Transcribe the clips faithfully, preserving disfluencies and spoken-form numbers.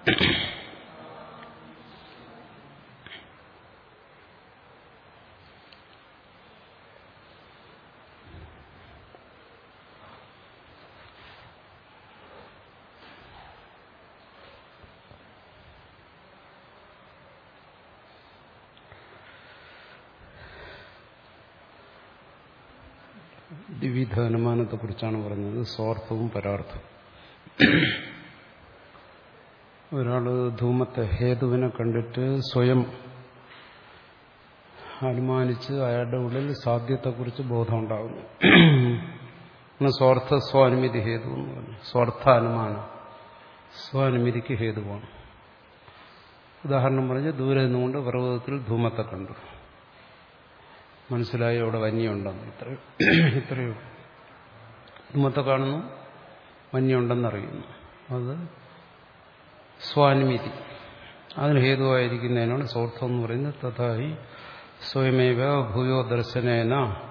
ദ്വിവിധ അനുമാനത്തെ കുറിച്ചാണ് പറഞ്ഞത്. സ്വാർത്ഥവും പരാർത്ഥവും. ഒരാള് ധൂമത്തെ ഹേതുവിനെ കണ്ടിട്ട് സ്വയം അനുമാനിച്ച് അയാളുടെ ഉള്ളിൽ സാധ്യത്തെക്കുറിച്ച് ബോധമുണ്ടാകുന്നു. സ്വാർത്ഥ സ്വാനുമതി ഹേതു എന്ന് പറഞ്ഞു. സ്വാർത്ഥ അനുമാനം സ്വാനുമതിക്ക് ഹേതുവാണ്. ഉദാഹരണം പറഞ്ഞ് ദൂരെ നിന്നുകൊണ്ട് പർവ്വതത്തിൽ ധൂമത്തെ കണ്ടു, മനസ്സിലായി അവിടെ വന്യുണ്ടെന്ന്. ഇത്ര ഇത്രയോ ധൂമത്തെ കാണുന്നു, വന്യുണ്ടെന്നറിയുന്നു. അത് സ്വാനുമതി. അതിന് ഹേതുവായിരിക്കുന്നതിനാണ് സ്വാർത്ഥം എന്ന് പറയുന്നത്. തഥാഹി സ്വയമേവ ഭൂയോ ദർശനേന,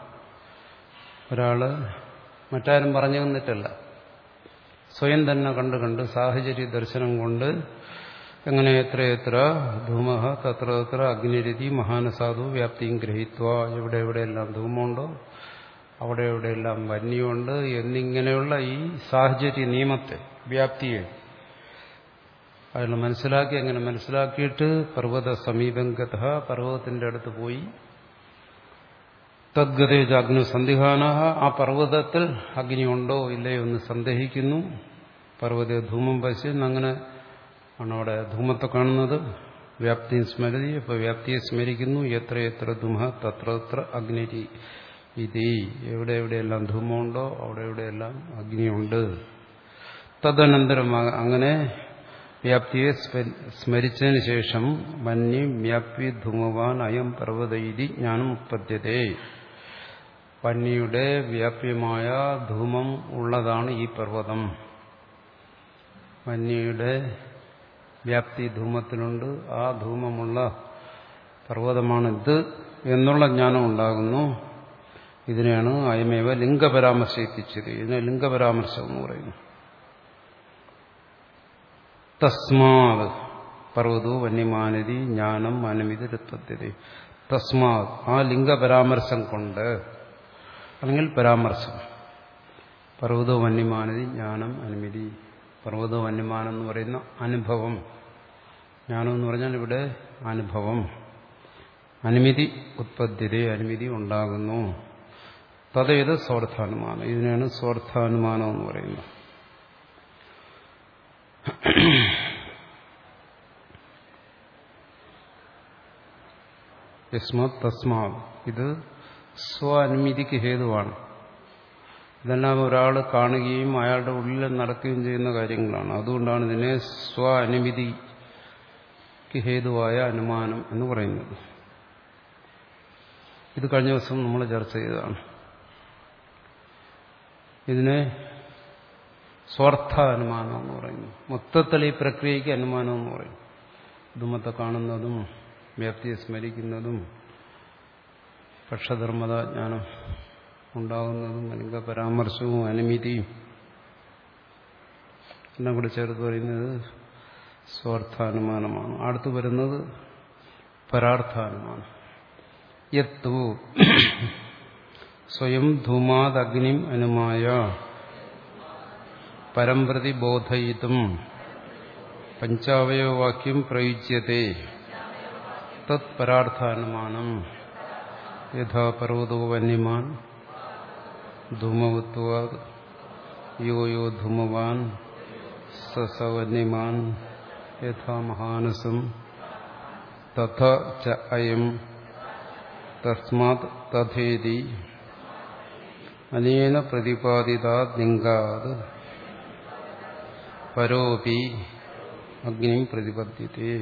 ഒരാള് മറ്റാരും പറഞ്ഞു തന്നിട്ടല്ല, സ്വയം തന്നെ കണ്ട് കണ്ട് സാഹചര്യ ദർശനം കൊണ്ട് എങ്ങനെ എത്രയെത്ര ധൂമഃ തത്ര തത്ര അഗ്നിരതി മഹാനസാധു വ്യാപ്തിയും ഗ്രഹിത്വ, എവിടെ എവിടെയെല്ലാം ധൂമമുണ്ടോ അവിടെ എവിടെയെല്ലാം വന്യമുണ്ട് എന്നിങ്ങനെയുള്ള ഈ സാഹചര്യ നിയമത്തെ, വ്യാപ്തിയെ അയാൾ മനസ്സിലാക്കി. അങ്ങനെ മനസ്സിലാക്കിയിട്ട് പർവ്വത സമീപം ഗത, പർവ്വതത്തിന്റെ അടുത്ത് പോയി. തദ്ഗതേജ അഗ്നി സന്ദിഹാന, ആ പർവ്വതത്തിൽ അഗ്നി ഉണ്ടോ ഇല്ലയോ എന്ന് സന്ദേഹിക്കുന്നു. പർവ്വത ധൂമം പശ്യൻ, അങ്ങനെ ആണ് അവിടെ ധൂമത്തെ കാണുന്നത്. വ്യാപ്തിയും സ്മരതി, അപ്പോൾ വ്യാപ്തിയെ സ്മരിക്കുന്നു. എത്ര എത്ര ധൂമ തത്ര തത്ര അഗ്നിരി ഇതി, എവിടെ എവിടെയെല്ലാം ധൂമമുണ്ടോ അവിടെ എവിടെയെല്ലാം അഗ്നിയുണ്ട്. തദനന്തരം അങ്ങനെ വ്യാപ്തിയെ സ്മരിച്ചതിന് ശേഷം മന്യം വ്യാപ്തി ധൂമവാൻ അയം പർവ്വത ഇതി ജ്ഞാനം ഉത്പദ്യതേ, വന്യയുടെ വ്യാപ്യമായ ധൂമം ഉള്ളതാണ് ഈ പർവ്വതം. വന്യയുടെ വ്യാപ്തി ധൂമത്തിലുണ്ട്, ആ ധൂമമുള്ള പർവ്വതമാണിത് എന്നുള്ള ജ്ഞാനം ഉണ്ടാകുന്നു. ഇതിനെയാണ് അയമേവ ലിംഗപരാമർശിപ്പിച്ചത്. ഇതിനെ ലിംഗപരാമർശം എന്ന് പറയുന്നു. തസ്മാത് പർവ്വതോ വന്യമാനതി ജ്ഞാനം അനുമിതി ഋത്വത്യത. തസ്മാത്, ആ ലിംഗപരാമർശം കൊണ്ട്, അല്ലെങ്കിൽ പരാമർശം, പർവ്വതോ വന്യമാനതി ജ്ഞാനം അനുമിതി. പർവ്വതോ വന്യമാനം എന്ന് പറയുന്ന അനുഭവം, ജ്ഞാനം എന്ന് പറഞ്ഞാൽ ഇവിടെ അനുഭവം, അനുമതി ഉത്പദ്യത, അനുമതി ഉണ്ടാകുന്നു. തതേത് സ്വാർത്ഥാനുമാനം. ഇതിനാണ് സ്വാർത്ഥാനുമാനം എന്ന് പറയുന്നത്. യസ്മാത് തസ്മാത്, ഇത് സ്വാനുമതിക്ക് ഹേതുവാണ്. ഇതെല്ലാം ഒരാൾ കാണുകയും അയാളുടെ ഉള്ളിൽ നടക്കുകയും ചെയ്യുന്ന കാര്യങ്ങളാണ്. അതുകൊണ്ടാണ് ഇതിനെ സ്വാനുമതിക്ക് ഹേതുവായ അനുമാനം എന്ന് പറയുന്നത്. ഇത് കഴിഞ്ഞ ദിവസം നമ്മൾ ചർച്ച ചെയ്തതാണ്. ഇതിനെ സ്വാർത്ഥ അനുമാനം എന്ന് പറയുന്നു. മൊത്തത്തിൽ ഈ പ്രക്രിയയ്ക്ക് അനുമാനം എന്ന് പറയും. ധൂമത്തെ കാണുന്നതും വ്യാപ്തിയെ സ്മരിക്കുന്നതും പക്ഷധർമ്മത ജ്ഞാനം ഉണ്ടാകുന്നതും ലിംഗ പരാമർശവും അനുമതിയും എല്ലാം കൂടി ചേർത്ത് പറയുന്നത് സ്വാർത്ഥാനുമാനമാണ്. അടുത്ത് വരുന്നത് പരാർത്ഥാനുമാനം. യത്തു സ്വയം ധൂമാത് അഗ്നിം അനുമായ പരംപ്രതി ബോധയിതും പഞ്ചാവയവവാക്യം പ്രയുജ്യത്തെ തത് പരാർത്ഥാനുമാനം. യഥാ പർവ്വതോ വന്യമാൻ ധൂമവത്വാത് യോ യോ ധൂമവാൻ സ വന്യമാൻ യഥാ മഹാനസം തഥ ച അയം തസ്മാത് തഥേതി അനേന പ്രതിപാദിതാത് ലിംഗാത് പരോപി അഗ്നിം പ്രതിപദ്യത്തെ.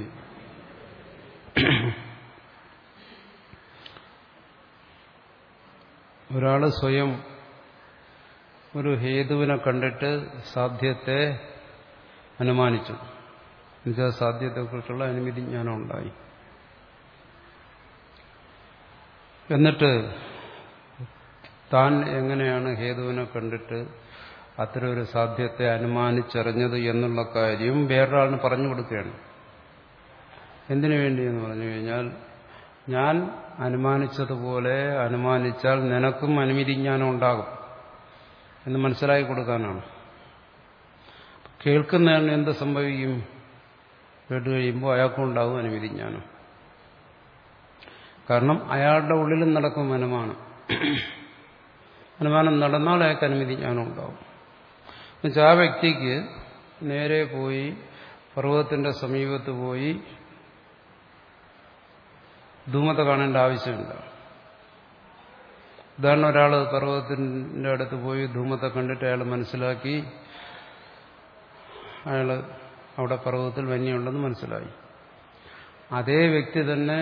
ഒരാൾ സ്വയം ഒരു ഹേതുവിനെ കണ്ടിട്ട് സാധ്യത്തെ അനുമാനിച്ചു. എന്നുവെച്ചാൽ സാധ്യത്തെക്കുറിച്ചുള്ള അനുമതി ജ്ഞാനം ഉണ്ടായി. എന്നിട്ട് താൻ എങ്ങനെയാണ് ഹേതുവിനെ കണ്ടിട്ട് അത്തരം ഒരു സാധ്യത്തെ അനുമാനിച്ചറിഞ്ഞത് എന്നുള്ള കാര്യം വേറൊരാളിന് പറഞ്ഞു കൊടുക്കുകയാണ്. എന്തിനു വേണ്ടി എന്ന് പറഞ്ഞു കഴിഞ്ഞാൽ, ഞാൻ അനുമാനിച്ചതുപോലെ അനുമാനിച്ചാൽ നിനക്കും അനുമതിജ്ഞാനം ഉണ്ടാകും എന്ന് മനസ്സിലാക്കി കൊടുക്കാനാണ്. കേൾക്കുന്നതിന് എന്ത് സംഭവിക്കും? കേട്ട് കഴിയുമ്പോൾ അയാൾക്കും ഉണ്ടാകും അനുമതിജ്ഞാനം. കാരണം അയാളുടെ ഉള്ളിലും നടക്കും അനുമാനം. അനുമാനം നടന്നാൽ അയാൾക്ക് അനുമതിജ്ഞാനം ഉണ്ടാവും. എന്നുവെച്ചാൽ ആ വ്യക്തിക്ക് നേരെ പോയി പർവ്വതത്തിന്റെ സമീപത്ത് പോയി ധൂമത്തെ കാണേണ്ട ആവശ്യമില്ല. ഉദാഹരണം, ഒരാൾ പർവ്വതത്തിന്റെ അടുത്ത് പോയി ധൂമത്തെ കണ്ടിട്ട് അയാൾ മനസ്സിലാക്കി, അയാൾ അവിടെ പർവ്വതത്തിൽ വന്യമുണ്ടെന്ന് മനസ്സിലായി. അതേ വ്യക്തി തന്നെ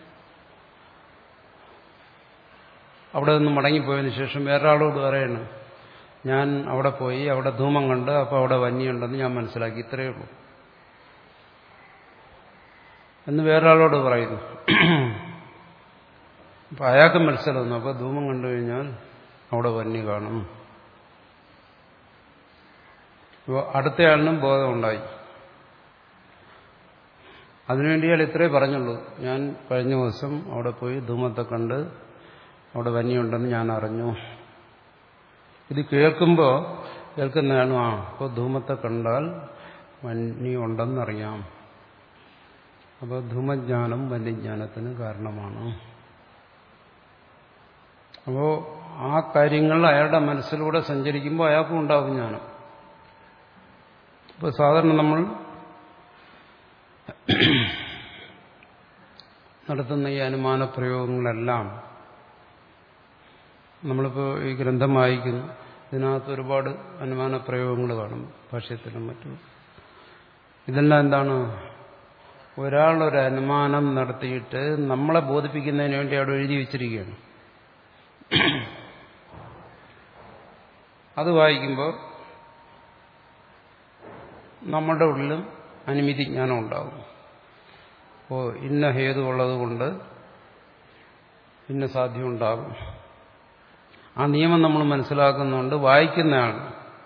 അവിടെ നിന്ന് മടങ്ങിപ്പോയതിനു ശേഷം വേറൊരാളോട് പറയണം, ഞാൻ അവിടെ പോയി അവിടെ ധൂമം കണ്ട് അപ്പോൾ അവിടെ വന്യമുണ്ടെന്ന് ഞാൻ മനസ്സിലാക്കി, ഇത്രയേ ഉള്ളൂ എന്ന് വേറൊരാളോട് പറയുന്നു. അപ്പം അയാൾക്ക് മനസ്സിലാവുന്നു, അപ്പോൾ ധൂമം കണ്ടു കഴിഞ്ഞാൽ അവിടെ വന്യ കാണും. അപ്പോൾ അടുത്തയാളിനും ബോധമുണ്ടായി. അതിനുവേണ്ടി അയാൾ ഇത്രേ പറഞ്ഞുള്ളൂ, ഞാൻ കഴിഞ്ഞ ദിവസം അവിടെ പോയി ധൂമത്തെ കണ്ട് അവിടെ വന്യമുണ്ടെന്ന് ഞാൻ അറിഞ്ഞു. ഇത് കേൾക്കുമ്പോൾ കേൾക്കുന്നതാണ്, ആ അപ്പോൾ ധൂമത്തെ കണ്ടാൽ വന്യമുണ്ടെന്നറിയാം. അപ്പോൾ ധൂമജ്ഞാനം വന്യജ്ഞാനത്തിന് കാരണമാണ്. അപ്പോൾ ആ കാര്യങ്ങൾ അയാളുടെ മനസ്സിലൂടെ സഞ്ചരിക്കുമ്പോൾ അയാൾക്കും ഉണ്ടാകും ജ്ഞാനം. ഇപ്പോൾ സാധാരണ നമ്മൾ നടത്തുന്ന ഈ അനുമാന പ്രയോഗങ്ങളെല്ലാം, നമ്മളിപ്പോൾ ഈ ഗ്രന്ഥം വായിക്കുന്നു, ഇതിനകത്ത് ഒരുപാട് അനുമാന പ്രയോഗങ്ങൾ കാണും, ഭാഷ്യത്തിലും മറ്റും. ഇതെല്ലാം എന്താണ്? ഒരാളൊരു അനുമാനം നടത്തിയിട്ട് നമ്മളെ ബോധിപ്പിക്കുന്നതിന് വേണ്ടി അവിടെ എഴുതി വച്ചിരിക്കുകയാണ്. അത് വായിക്കുമ്പോൾ നമ്മുടെ ഉള്ളിലും അനുമതി ജ്ഞാനം ഉണ്ടാകും. അപ്പോൾ ഇന്ന ഹേതു ഉള്ളത് കൊണ്ട് ഇന്ന സാധ്യം ഉണ്ടാകും. ആ നിയമം നമ്മൾ മനസ്സിലാക്കുന്നുണ്ട്, വായിക്കുന്നതാണ്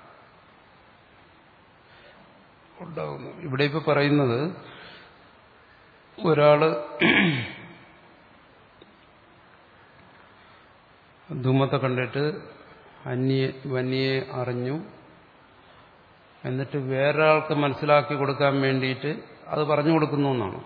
ഉണ്ടാകുന്നു. ഇവിടെ ഇപ്പോൾ പറയുന്നത്, ഒരാള് ധൂമത്തെ കണ്ടിട്ട് അന്യ വന്യയെ അറിഞ്ഞു, എന്നിട്ട് വേറൊരാൾക്ക് മനസ്സിലാക്കി കൊടുക്കാൻ വേണ്ടിയിട്ട് അത് പറഞ്ഞു കൊടുക്കുന്നു എന്നാണ്.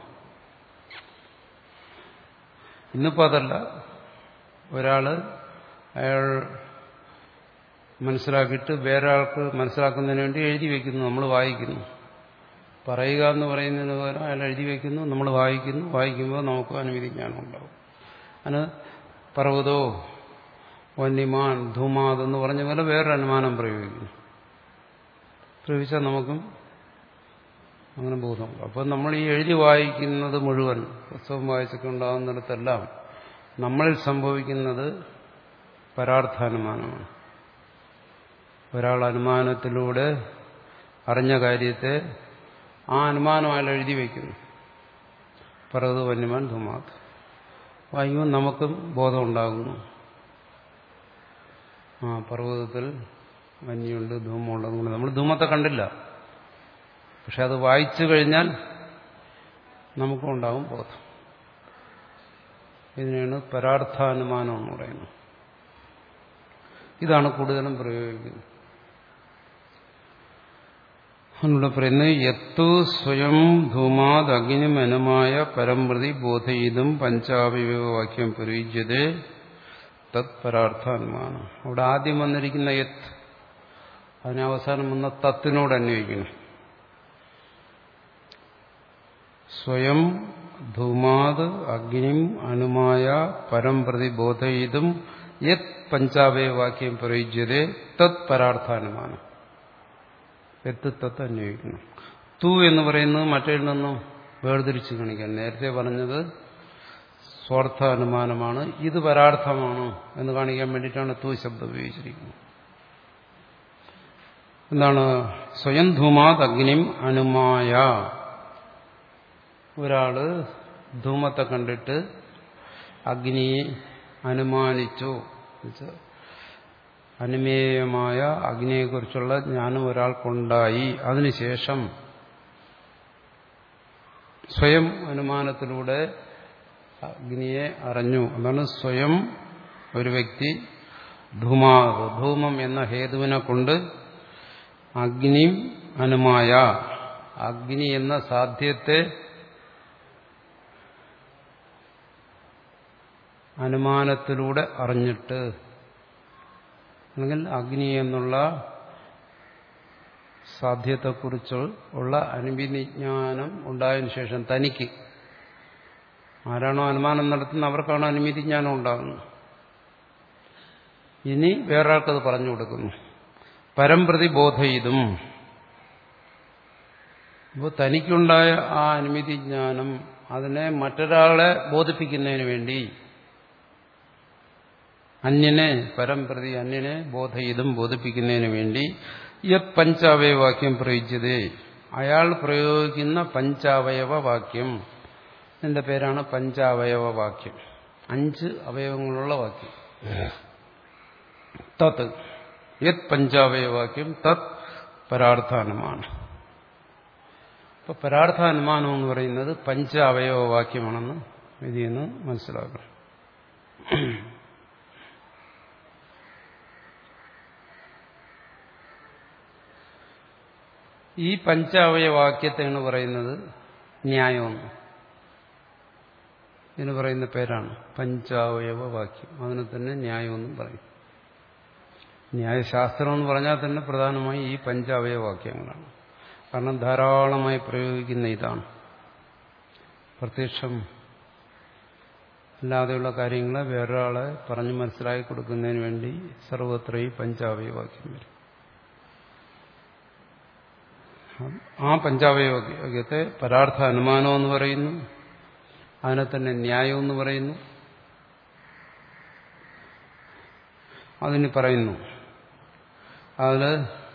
ഇന്നിപ്പോൾ അതല്ല, ഒരാള് അയാൾ മനസ്സിലാക്കിയിട്ട് വേറൊരാൾക്ക് മനസ്സിലാക്കുന്നതിന് വേണ്ടി എഴുതി വയ്ക്കുന്നു, നമ്മൾ വായിക്കുന്നു. പറയുക എന്ന് പറയുന്നതിന് പകരം അയാൾ എഴുതി വയ്ക്കുന്നു, നമ്മൾ വായിക്കുന്നു. വായിക്കുമ്പോൾ നമുക്ക് അനുമതി ജ്ഞാനം ഉണ്ടാവും. അതിന് പർവ്വതോ വന്യമാൻ ധൂമാത് എന്ന് പറഞ്ഞ പോലെ വേറൊരു അനുമാനം പ്രയോഗിക്കുന്നു. പ്രയോഗിച്ചാൽ നമുക്കും അങ്ങനെ ബോധം. അപ്പം നമ്മൾ ഈ എഴുതി വായിക്കുന്നത് മുഴുവൻ, പുസ്തകം വായിച്ചൊക്കെ ഉണ്ടാകുന്നിടത്തെല്ലാം നമ്മളിൽ സംഭവിക്കുന്നത് പരാർത്ഥാനുമാനമാണ്. ഒരാൾ അനുമാനത്തിലൂടെ അറിഞ്ഞ കാര്യത്തെ ആ അനുമാനം അയാൾ എഴുതി വയ്ക്കുന്നു. പർവ്വത വന്യമാൻ ധൂമാത് വായിക്കുമ്പോൾ നമുക്കും ബോധം ഉണ്ടാകുന്നു. ആ പർവ്വതത്തിൽ വന്യുണ്ട്, ധൂമമുണ്ടെന്നുകൊണ്ട് നമ്മൾ ധൂമത്തെ കണ്ടില്ല, പക്ഷെ അത് വായിച്ചു കഴിഞ്ഞാൽ നമുക്കും ഉണ്ടാകും ബോധം. ഇതിനെയാണ് പരാർത്ഥാനുമാനം എന്ന് പറയുന്നത്. ഇതാണ് കൂടുതലും പ്രയോഗിക്കുന്നത്. അതിലൂടെ പറയുന്നത്, യത്തു സ്വയം ധൂമാത് അഗ്നിമനുമായ പരംപ്രതി ബോധയിതും പഞ്ചാവിവ വാക്യം പ്രയുജ്യതേ തത് പരാർത്ഥാനുമാനം. അവിടെ ആദ്യം വന്നിരിക്കുന്ന യത്, അതിനവസാനം വന്ന തത്തിനോട് അന്വയിക്കണം. സ്വയം ധൂമാത് അഗ്നിം അനുമായ പരംപ്രതി ബോധയിതും യത് പഞ്ചാവേ വാക്യം പ്രയുജ്യതേ തത് പരാർത്ഥാനുമാനം. എത്ത് തത്ത് അന്വയിക്കണം. തു എന്ന് പറയുന്നത് മറ്റേതിൽ നിന്നും വേർതിരിച്ച് കാണിക്കാൻ. നേരത്തെ പറഞ്ഞത് സ്വാർത്ഥാനുമാനമാണ്, ഇത് പരാർത്ഥമാണ് എന്ന് കാണിക്കാൻ വേണ്ടിയിട്ടാണ് തു ശബ്ദം ഉപയോഗിച്ചിരിക്കുന്നത്. എന്താണ്? സ്വയം ധൂമാത് അഗ്നിം അനുമായ. ഒരാള് ധൂമത്തെ കണ്ടിട്ട് അഗ്നിയെ അനുമാനിച്ചു. അനുമേയമായ അഗ്നിയെക്കുറിച്ചുള്ള ജ്ഞാനം ഒരാൾക്കുണ്ടായി. അതിനുശേഷം സ്വയം അനുമാനത്തിലൂടെ അഗ്നിയെ അറിഞ്ഞു. അതാണ് സ്വയം ഒരു വ്യക്തി ധൂമാവ് ധൂമം എന്ന ഹേതുവിനെ കൊണ്ട് അഗ്നി അനുമായ അഗ്നി എന്ന സാധ്യത്തെ അനുമാനത്തിലൂടെ അറിഞ്ഞിട്ട്, അല്ലെങ്കിൽ അഗ്നി എന്നുള്ള സാധ്യത്തെക്കുറിച്ച് ഉള്ള അനുമതിജ്ഞാനം ഉണ്ടായതിനു ശേഷം തനിക്ക് ആരാണോ അനുമാനം നടത്തുന്നത് അവർക്കാണ് അനുമതിജ്ഞാനം ഉണ്ടാകുന്നത്. ഇനി വേറൊരാൾക്കത് പറഞ്ഞു കൊടുക്കുന്നു. പരംപ്രതി ബോധയിതും. അപ്പോൾ തനിക്കുണ്ടായ ആ അനുമതിജ്ഞാനം അതിനെ മറ്റൊരാളെ ബോധിപ്പിക്കുന്നതിന് വേണ്ടി അന്യനെ പരംപ്രതി അന്യനെ ബോധയിതും ബോധിപ്പിക്കുന്നതിന് വേണ്ടി യത് പഞ്ചാവയവ വാക്യം പ്രയോഗിച്ചത്, അയാൾ പ്രയോഗിക്കുന്ന പഞ്ചാവയവ വാക്യം, ഇതിന്റെ പേരാണ് പഞ്ചാവയവ വാക്യം. അഞ്ച് അവയവങ്ങളുള്ള വാക്യം. തത് യത് പഞ്ചാവയവ വാക്യം തത് പരാർത്ഥാനുമാനം. ഇപ്പൊ പരാർത്ഥാനുമാനം എന്ന് പറയുന്നത് പഞ്ചാവയവ വാക്യമാണെന്ന് ഇതിൽ നിന്ന് മനസ്സിലാക്കണം. ഈ പഞ്ചാവയവാക്യത്തെയാണ് പറയുന്നത് ന്യായമെന്ന്. ഇതിന് പറയുന്ന പേരാണ് പഞ്ചാവയവ വാക്യം. അതിനെ തന്നെ ന്യായമെന്നും പറയും. ന്യായശാസ്ത്രം എന്ന് പറഞ്ഞാൽ തന്നെ പ്രധാനമായി ഈ പഞ്ചാവയവ വാക്യങ്ങളാണ്. കാരണം ധാരാളമായി പ്രയോഗിക്കുന്ന ഇതാണ്. പ്രത്യക്ഷം അല്ലാതെയുള്ള കാര്യങ്ങളെ വേറൊരാളെ പറഞ്ഞു മനസ്സിലാക്കി കൊടുക്കുന്നതിന് വേണ്ടി സർവത്ര ഈ പഞ്ചാവയവ വാക്യം വരും. ആ പഞ്ചാവയവത്തെ പരാർത്ഥ അനുമാനം എന്ന് പറയുന്നു. അതിനെ തന്നെ ന്യായം എന്ന് പറയുന്നു. അതിന് പറയുന്നു അതില്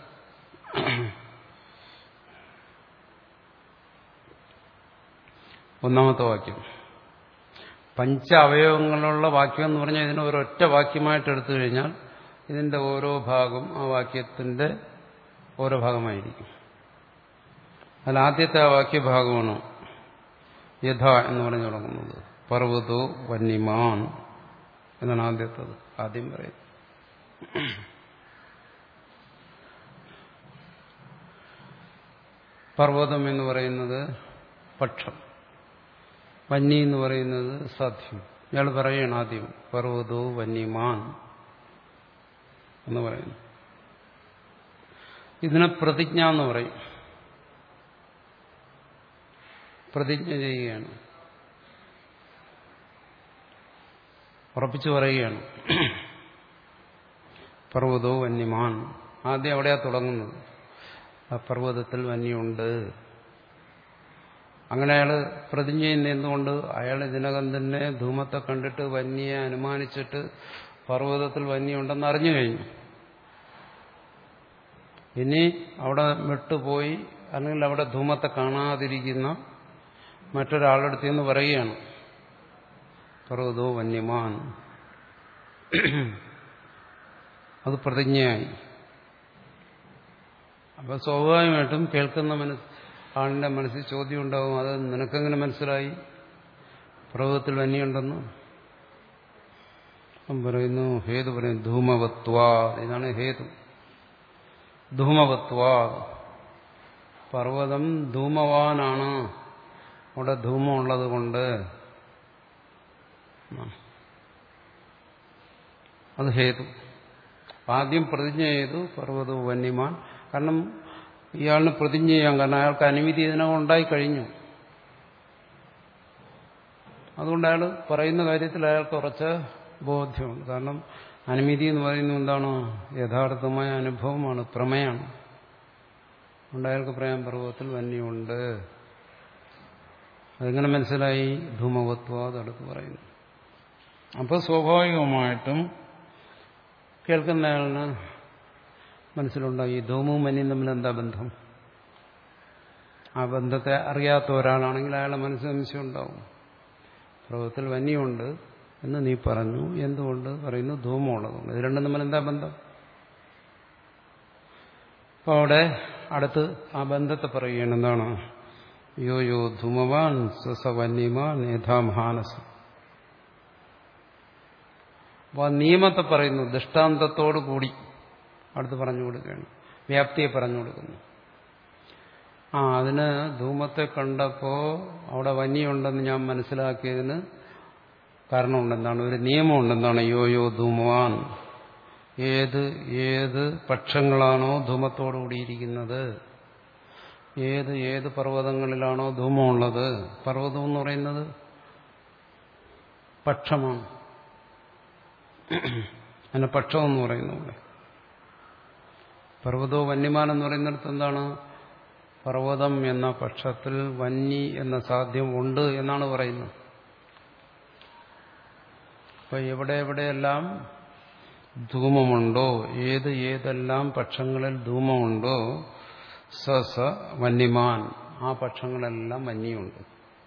ഒന്നാമത്തെ വാക്യം പഞ്ച അവയവങ്ങളുള്ള വാക്യം എന്ന് പറഞ്ഞാൽ ഇതിനെ ഒരൊറ്റ വാക്യമായിട്ട് എടുത്തു കഴിഞ്ഞാൽ ഇതിന്റെ ഓരോ ഭാഗം ആ വാക്യത്തിന്റെ ഓരോ ഭാഗമായിരിക്കും. അതിൽ ആദ്യത്തെ ആ വാക്യഭാഗമാണ് യഥ എന്ന് പറഞ്ഞു തുടങ്ങുന്നത്. പർവ്വതോ വന്യമാൻ എന്നാണ് ആദ്യത്തത്. ആദ്യം പറയുന്നത് പർവ്വതം എന്ന് പറയുന്നത് പക്ഷം, വന്നി എന്ന് പറയുന്നത് സാധ്യം. ഇയാൾ പറയുകയാണ് ആദ്യം പർവ്വതോ വന്യമാൻ എന്ന് പറയുന്നു. ഇതിനെ പ്രതിജ്ഞ എന്ന് പറയും. പ്രതിജ്ഞ ചെയ്യുകയാണ്, ഉറപ്പിച്ചു പറയുകയാണ്. പർവ്വതോ വന്യമാൻ, ആദ്യം അവിടെയാ തുടങ്ങുന്നത്. ആ പർവ്വതത്തിൽ വന്യമുണ്ട്. അങ്ങനെ അയാൾ പ്രതിജ്ഞ ചെയ്യുന്ന എന്തുകൊണ്ട്? അയാൾ ഇതിനകം തന്നെ ധൂമത്തെ കണ്ടിട്ട് വന്യയെ അനുമാനിച്ചിട്ട് പർവ്വതത്തിൽ വന്യമുണ്ടെന്ന് അറിഞ്ഞു കഴിഞ്ഞു. ഇനി അവിടെ വിട്ടുപോയി അല്ലെങ്കിൽ അവിടെ ധൂമത്തെ കാണാതിരിക്കുന്ന മറ്റൊരാളുടെ അടുത്ത് നിന്ന് പറയുകയാണ് പർവ്വതോ വന്യമാൻ. അത് പ്രതിജ്ഞയായി. അപ്പൊ സ്വാഭാവികമായിട്ടും കേൾക്കുന്ന മനസ്സ് ആളിന്റെ മനസ്സിൽ ചോദ്യം ഉണ്ടാവും, അത് നിനക്കെങ്ങനെ മനസ്സിലായി പർവ്വതത്തിൽ വന്യമുണ്ടെന്ന്? പറയുന്നു ഹേതു പറയും ധൂമവത്വാ. ഇതാണ് ഹേതു. ധൂമവത്വാ, പർവ്വതം ധൂമവാനാണ്, അവിടെ ധൂമമുള്ളത് കൊണ്ട് അത് ഹേതു. ആദ്യം പ്രതിജ്ഞ ചെയ്തു പർവ്വതോ വന്യമാൻ. കാരണം ഇയാളിന് പ്രതിജ്ഞ ചെയ്യാൻ, കാരണം അയാൾക്ക് അനുമതി ഇതിനകം ഉണ്ടായി കഴിഞ്ഞു. അതുകൊണ്ട് അയാൾ പറയുന്ന കാര്യത്തിൽ അയാൾക്ക് ഉറച്ച ബോധ്യമുണ്ട്. കാരണം അനുമതി എന്ന് പറയുന്നത് എന്താണ്? യഥാർത്ഥമായ അനുഭവമാണ്, പ്രമേയാണ്. അതുകൊണ്ട് അയാൾക്ക് പറയാൻ പർവ്വതത്തിൽ വന്യമുണ്ട്. അതെങ്ങനെ മനസ്സിലായി? ധൂമവത്വ അടുത്ത് പറയുന്നു. അപ്പോൾ സ്വാഭാവികമായിട്ടും കേൾക്കുന്നയാളിന് മനസ്സിലുണ്ടായി ധൂമവും വന്യയും തമ്മിൽ എന്താ ബന്ധം? ആ ബന്ധത്തെ അറിയാത്ത ഒരാളാണെങ്കിൽ അയാളുടെ മനസ്സിൽ സംശയം ഉണ്ടാവും. പർവ്വതത്തിൽ വന്യമുണ്ട് എന്ന് നീ പറഞ്ഞു, എന്തുകൊണ്ട് പറയുന്നു? ധൂമമുള്ളതുകൊണ്ട്. ഇത് രണ്ടും തമ്മിൽ എന്താ ബന്ധം? അപ്പോൾ അവിടെ അടുത്ത് ആ ബന്ധത്തെ പറയുകയാണ്. എന്താണ്? യോ യോ ധൂമവാൻ സവന്യമാൻ യഥാമഹാനസം. അപ്പോൾ ആ നിയമത്തെ പറയുന്നു ദൃഷ്ടാന്തത്തോടു കൂടി അടുത്ത് പറഞ്ഞു കൊടുക്കുകയാണ്. വ്യാപ്തിയെ പറഞ്ഞു കൊടുക്കുന്നു. ആ അതിന് ധൂമത്തെ കണ്ടപ്പോൾ അവിടെ വന്യമുണ്ടെന്ന് ഞാൻ മനസ്സിലാക്കിയതിന് കാരണമുണ്ടെന്താണ്? ഒരു നിയമമുണ്ടെന്താണ്? യോ യോ ധൂമവാൻ, ഏത് ഏത് പക്ഷങ്ങളാണോ ധൂമത്തോടു കൂടിയിരിക്കുന്നത്, ഏത് ഏത് പർവ്വതങ്ങളിലാണോ ധൂമമുള്ളത്. പർവ്വതം എന്ന് പറയുന്നത് പക്ഷമാണ്. അതിനെ പക്ഷമെന്ന് പറയുന്നു. ഇവിടെ പർവ്വതോ വന്യമാൻ എന്ന് പറയുന്നിടത്ത് എന്താണ്? പർവ്വതം എന്ന പക്ഷത്തിൽ വന്നി എന്ന സാധ്യം ഉണ്ട് എന്നാണ് പറയുന്നത്. അപ്പൊ എവിടെ എവിടെയെല്ലാം ധൂമമുണ്ടോ, ഏത് ഏതെല്ലാം പക്ഷങ്ങളിൽ ധൂമമുണ്ടോ സ സ വന്യമാൻ, ആ പക്ഷങ്ങളെല്ലാം വന്യമുണ്ട്.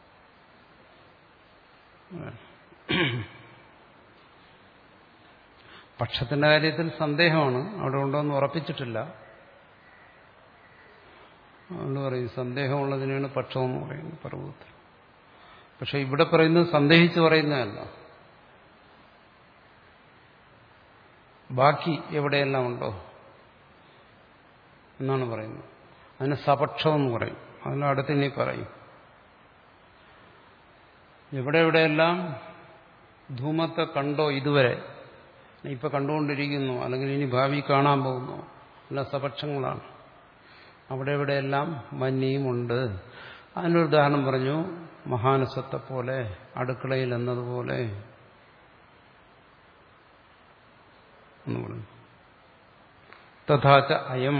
പക്ഷത്തിന്റെ കാര്യത്തിൽ സന്ദേഹമാണ്, അവിടെ ഉണ്ടോയെന്ന് ഉറപ്പിച്ചിട്ടില്ല. അതുകൊണ്ട് പറയും സന്ദേഹമുള്ളതിനാണ് പക്ഷമെന്ന് പറയുന്നത് പർവ്വതത്തിൽ. പക്ഷെ ഇവിടെ പറയുന്നത് സന്ദേഹിച്ച് പറയുന്നതല്ല. ബാക്കി എവിടെയെല്ലാം ഉണ്ടോ എന്നാണ് പറയുന്നത്. അതിന് സപക്ഷമെന്ന് പറയും. അതിനടുത്ത് ഇനി പറയും എവിടെ എവിടെയെല്ലാം ധൂമത്തെ കണ്ടോ ഇതുവരെ, ഇപ്പൊ കണ്ടുകൊണ്ടിരിക്കുന്നു, അല്ലെങ്കിൽ ഇനി ഭാവി കാണാൻ പോകുന്നു, എല്ലാം സപക്ഷങ്ങളാണ്. അവിടെ എവിടെയെല്ലാം വന്യമുണ്ട്. അതിനൊരു ഉദാഹരണം പറഞ്ഞു. മഹാനസത്തെ പോലെ, അടുക്കളയിൽ എന്നതുപോലെ എന്ന് പറഞ്ഞു. തഥാച അയം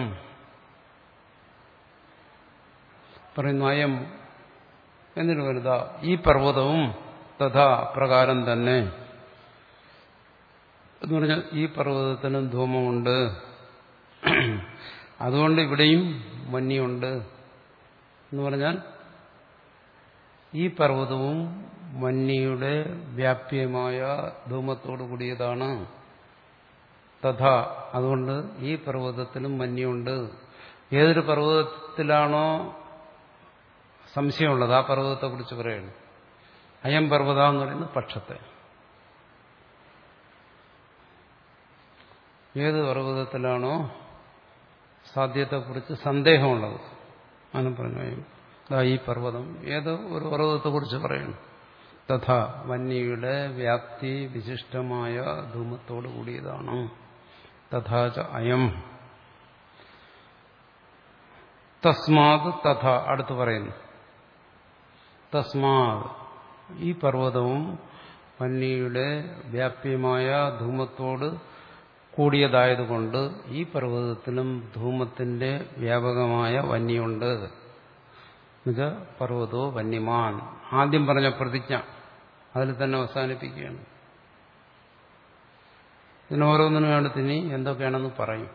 പറയുന്നു. അയം എന്നിട്ട് വരുക ഈ പർവ്വതവും തഥാ പ്രകാരം തന്നെ എന്ന് പറഞ്ഞാൽ ഈ പർവ്വതത്തിനും ധൂമമുണ്ട്, അതുകൊണ്ട് ഇവിടെയും വന്യമുണ്ട് എന്ന് പറഞ്ഞാൽ ഈ പർവ്വതവും വന്യയുടെ വ്യാപ്യമായ ധൂമത്തോടു കൂടിയതാണ്. തഥാ അതുകൊണ്ട് ഈ പർവ്വതത്തിലും വന്യമുണ്ട്. ഏതൊരു പർവ്വതത്തിലാണോ സംശയമുള്ളത് ആ പർവ്വതത്തെക്കുറിച്ച് പറയുന്നു. അയം പർവ്വത എന്ന് പറയുന്നത് പക്ഷത്തെ. ഏത് പർവ്വതത്തിലാണോ സാധ്യതയെക്കുറിച്ച് സന്ദേഹമുള്ളത് അങ്ങനെ പറഞ്ഞു. അതാ ഈ പർവ്വതം ഏത് ഒരു പർവ്വതത്തെക്കുറിച്ച് പറയുന്നു. തഥാ വന്യയുടെ വ്യാപ്തി വിശിഷ്ടമായ ധൂമത്തോടു കൂടിയതാണ്. തഥാച അയം തസ്മാത് തഥ അടുത്ത് പറയുന്നു. തസ്മാത് ഈ പർവ്വതവും വന്യയുടെ വ്യാപ്യമായ ധൂമത്തോട് കൂടിയതായതുകൊണ്ട് ഈ പർവ്വതത്തിലും ധൂമത്തിന്റെ വ്യാപകമായ വന്യമുണ്ട്. ഇത് പർവ്വതോ വന്യമാൻ. ആദ്യം പറഞ്ഞ പ്രതിജ്ഞ അതിൽ തന്നെ അവസാനിപ്പിക്കുകയാണ്. ഇതിനോരോന്നിനും അടുത്ത് ഇനി എന്തൊക്കെയാണെന്ന് പറയും.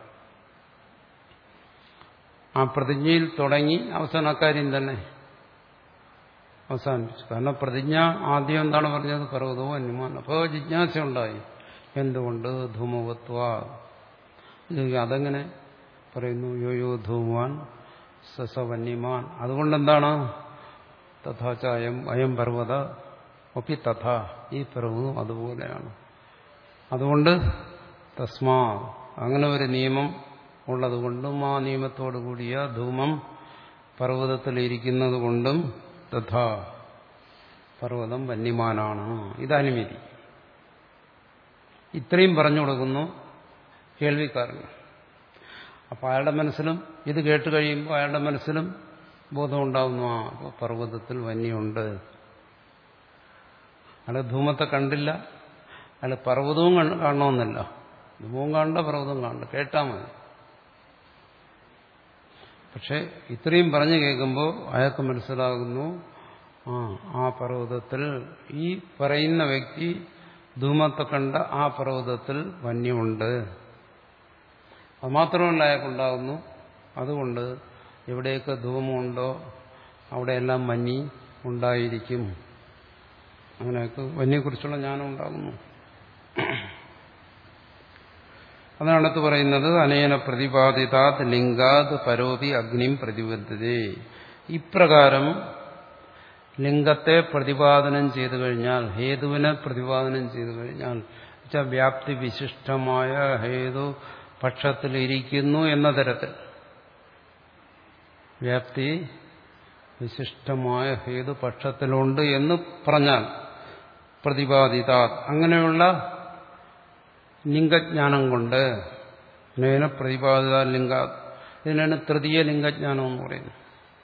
ആ പ്രതിജ്ഞയിൽ തുടങ്ങി അവസാന അക്കാര്യം തന്നെ അവസാനിപ്പിച്ചു. കാരണം പ്രതിജ്ഞ ആദ്യം എന്താണ് പറഞ്ഞത്? പർവ്വതോ വന്യമാൻ. അപ്പോൾ ജിജ്ഞാസ ഉണ്ടായി. എന്തുകൊണ്ട് ധൂമവത്വ അതെങ്ങനെ പറയുന്നു? യോ യോ ധൂമാൻ സസ വന്യമാൻ. അതുകൊണ്ടെന്താണ്? തഥാചായം അയം പർവ്വത ഒപ്പി തഥ ഈ പർവ്വതവും അതുപോലെയാണ്. അതുകൊണ്ട് തസ്മാ അങ്ങനെ ഒരു നിയമം ഉള്ളതുകൊണ്ടും ആ നിയമത്തോടു കൂടിയ ധൂമം പർവ്വതത്തിലിരിക്കുന്നത് കൊണ്ടും തഥാ പർവ്വതം വന്യമാനാണ്. ഇതനുമതി. ഇത്രയും പറഞ്ഞു കൊടുക്കുന്നു കേൾവിക്കാരന്. അപ്പോൾ അയാളുടെ മനസ്സിലും ഇത് കേട്ട് കഴിയുമ്പോൾ അയാളുടെ മനസ്സിലും ബോധമുണ്ടാകുന്നു. ആ അപ്പോൾ പർവ്വതത്തിൽ വന്യമുണ്ട്. അയാൾ ധൂമത്തെ കണ്ടില്ല, അയാൾ പർവ്വതവും കാണണമെന്നില്ല. ധൂമവും കാണണ്ട, പർവ്വതവും കാണണ്ട, കേട്ടാൽ മതി. പക്ഷെ ഇത്രയും പറഞ്ഞു കേൾക്കുമ്പോൾ അയാൾക്ക് മനസ്സിലാകുന്നു ആ ആ പർവ്വതത്തിൽ ഈ പറയുന്ന വ്യക്തി ധൂമത്തെ കണ്ട ആ പർവ്വതത്തിൽ വന്യമുണ്ട്. അത് മാത്രമല്ല അയാൾക്കുണ്ടാകുന്നു. അതുകൊണ്ട് എവിടെയൊക്കെ ധൂമമുണ്ടോ അവിടെയെല്ലാം വന്നി ഉണ്ടായിരിക്കും. അങ്ങനെയൊക്കെ വന്യയെക്കുറിച്ചുള്ള ജ്ഞാനം ഉണ്ടാകുന്നു. അതാണ് അടുത്ത് പറയുന്നത് അനേന പ്രതിപാദിതാത് ലിംഗാത് പരോപി അഗ്നിം പ്രതിബദ്ധതേ. ഇപ്രകാരം ലിംഗത്തെ പ്രതിപാദനം ചെയ്തു കഴിഞ്ഞാൽ, ഹേതുവിനെ പ്രതിപാദനം ചെയ്തു കഴിഞ്ഞാൽ, വെച്ചാൽ വ്യാപ്തി വിശിഷ്ടമായ ഹേതു പക്ഷത്തിലിരിക്കുന്നു എന്ന തരത്തിൽ, വ്യാപ്തി വിശിഷ്ടമായ ഹേതു പക്ഷത്തിലുണ്ട് എന്ന് പറഞ്ഞാൽ പ്രതിപാദിത, അങ്ങനെയുള്ള ലിംഗജ്ഞാനം കൊണ്ട്, അനേന പ്രതിപാദിത ലിംഗ, ഇതിനാണ് തൃതീയ ലിംഗജ്ഞാനം എന്ന് പറയുന്നത്.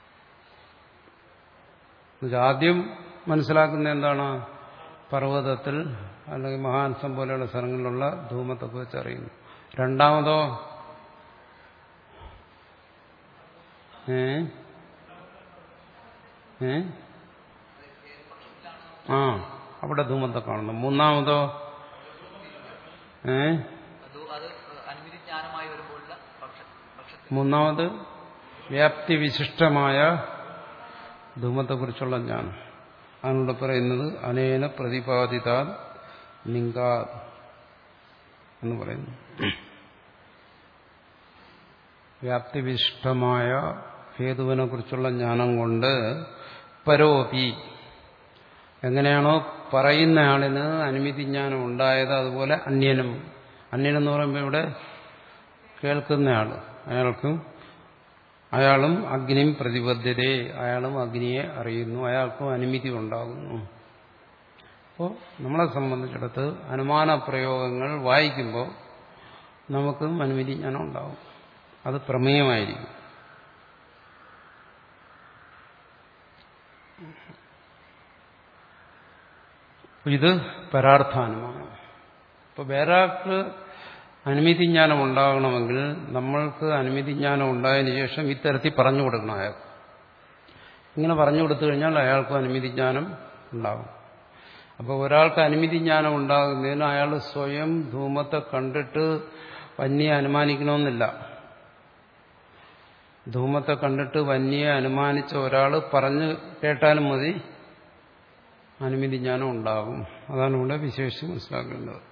ആദ്യം മനസ്സിലാക്കുന്ന എന്താണ്? പർവ്വതത്തിൽ അല്ലെങ്കിൽ മഹാൻസം പോലെയുള്ള സ്ഥലങ്ങളിലുള്ള ധൂമത്തെ കുറിച്ച് അറിയുന്നു. രണ്ടാമതോ ഏ ഏ ആ അവിടെ ധൂമത്തെ കാണുന്നു. മൂന്നാമതോ ഏ മൂന്നാമത് വ്യാപ്തി വിശിഷ്ടമായ ധൂമത്തെക്കുറിച്ചുള്ള ജ്ഞാനം. അതിനോട് പറയുന്നത് അനേന പ്രതിപാദിത ലിംഗാ എന്ന് പറയുന്നു. വ്യാപ്തി വിശിഷ്ടമായ ഹേതുവിനെ കുറിച്ചുള്ള ജ്ഞാനം കൊണ്ട് പരോപി, എങ്ങനെയാണോ പറയുന്ന ആളിന് അനുമതി ജ്ഞാനം ഉണ്ടായത് അതുപോലെ അന്യനും, അന്യനെന്ന് പറയുമ്പോൾ ഇവിടെ കേൾക്കുന്നയാൾ, അയാൾക്കും അയാളും അഗ്നിയും പ്രതിബദ്ധതയെ, അയാളും അഗ്നിയെ അറിയുന്നു, അയാൾക്കും അനുമതി ഉണ്ടാകുന്നു. അപ്പോൾ നമ്മളെ സംബന്ധിച്ചിടത്ത് അനുമാന പ്രയോഗങ്ങൾ വായിക്കുമ്പോൾ നമുക്കും അനുമതി ജ്ഞാനം ഉണ്ടാകും. അത് പ്രമേയമായിരിക്കും. ഇത് പരാർത്ഥാനുമാനം. ഇപ്പൊ വേറെ ആൾക്ക് അനുമതി ജ്ഞാനം ഉണ്ടാകണമെങ്കിൽ നമ്മൾക്ക് അനുമതി ജ്ഞാനം ഉണ്ടായതിനു ശേഷം ഇത്തരത്തിൽ പറഞ്ഞു കൊടുക്കണം അയാൾക്ക്. ഇങ്ങനെ പറഞ്ഞു കൊടുത്തു കഴിഞ്ഞാൽ അയാൾക്കും അനുമതി ജ്ഞാനം ഉണ്ടാകും. അപ്പോൾ ഒരാൾക്ക് അനുമതി ജ്ഞാനം ഉണ്ടാകുന്നതിന് അയാൾ സ്വയം ധൂമത്തെ കണ്ടിട്ട് വന്യെ അനുമാനിക്കണമെന്നില്ല. ധൂമത്തെ കണ്ടിട്ട് വന്യെ അനുമാനിച്ച ഒരാൾ പറഞ്ഞു കേട്ടാലും മതി, അനുമതി ജ്ഞാനം ഉണ്ടാകും. അതാണ് ഇവിടെ വിശേഷിച്ച് മനസ്സിലാക്കേണ്ടത്.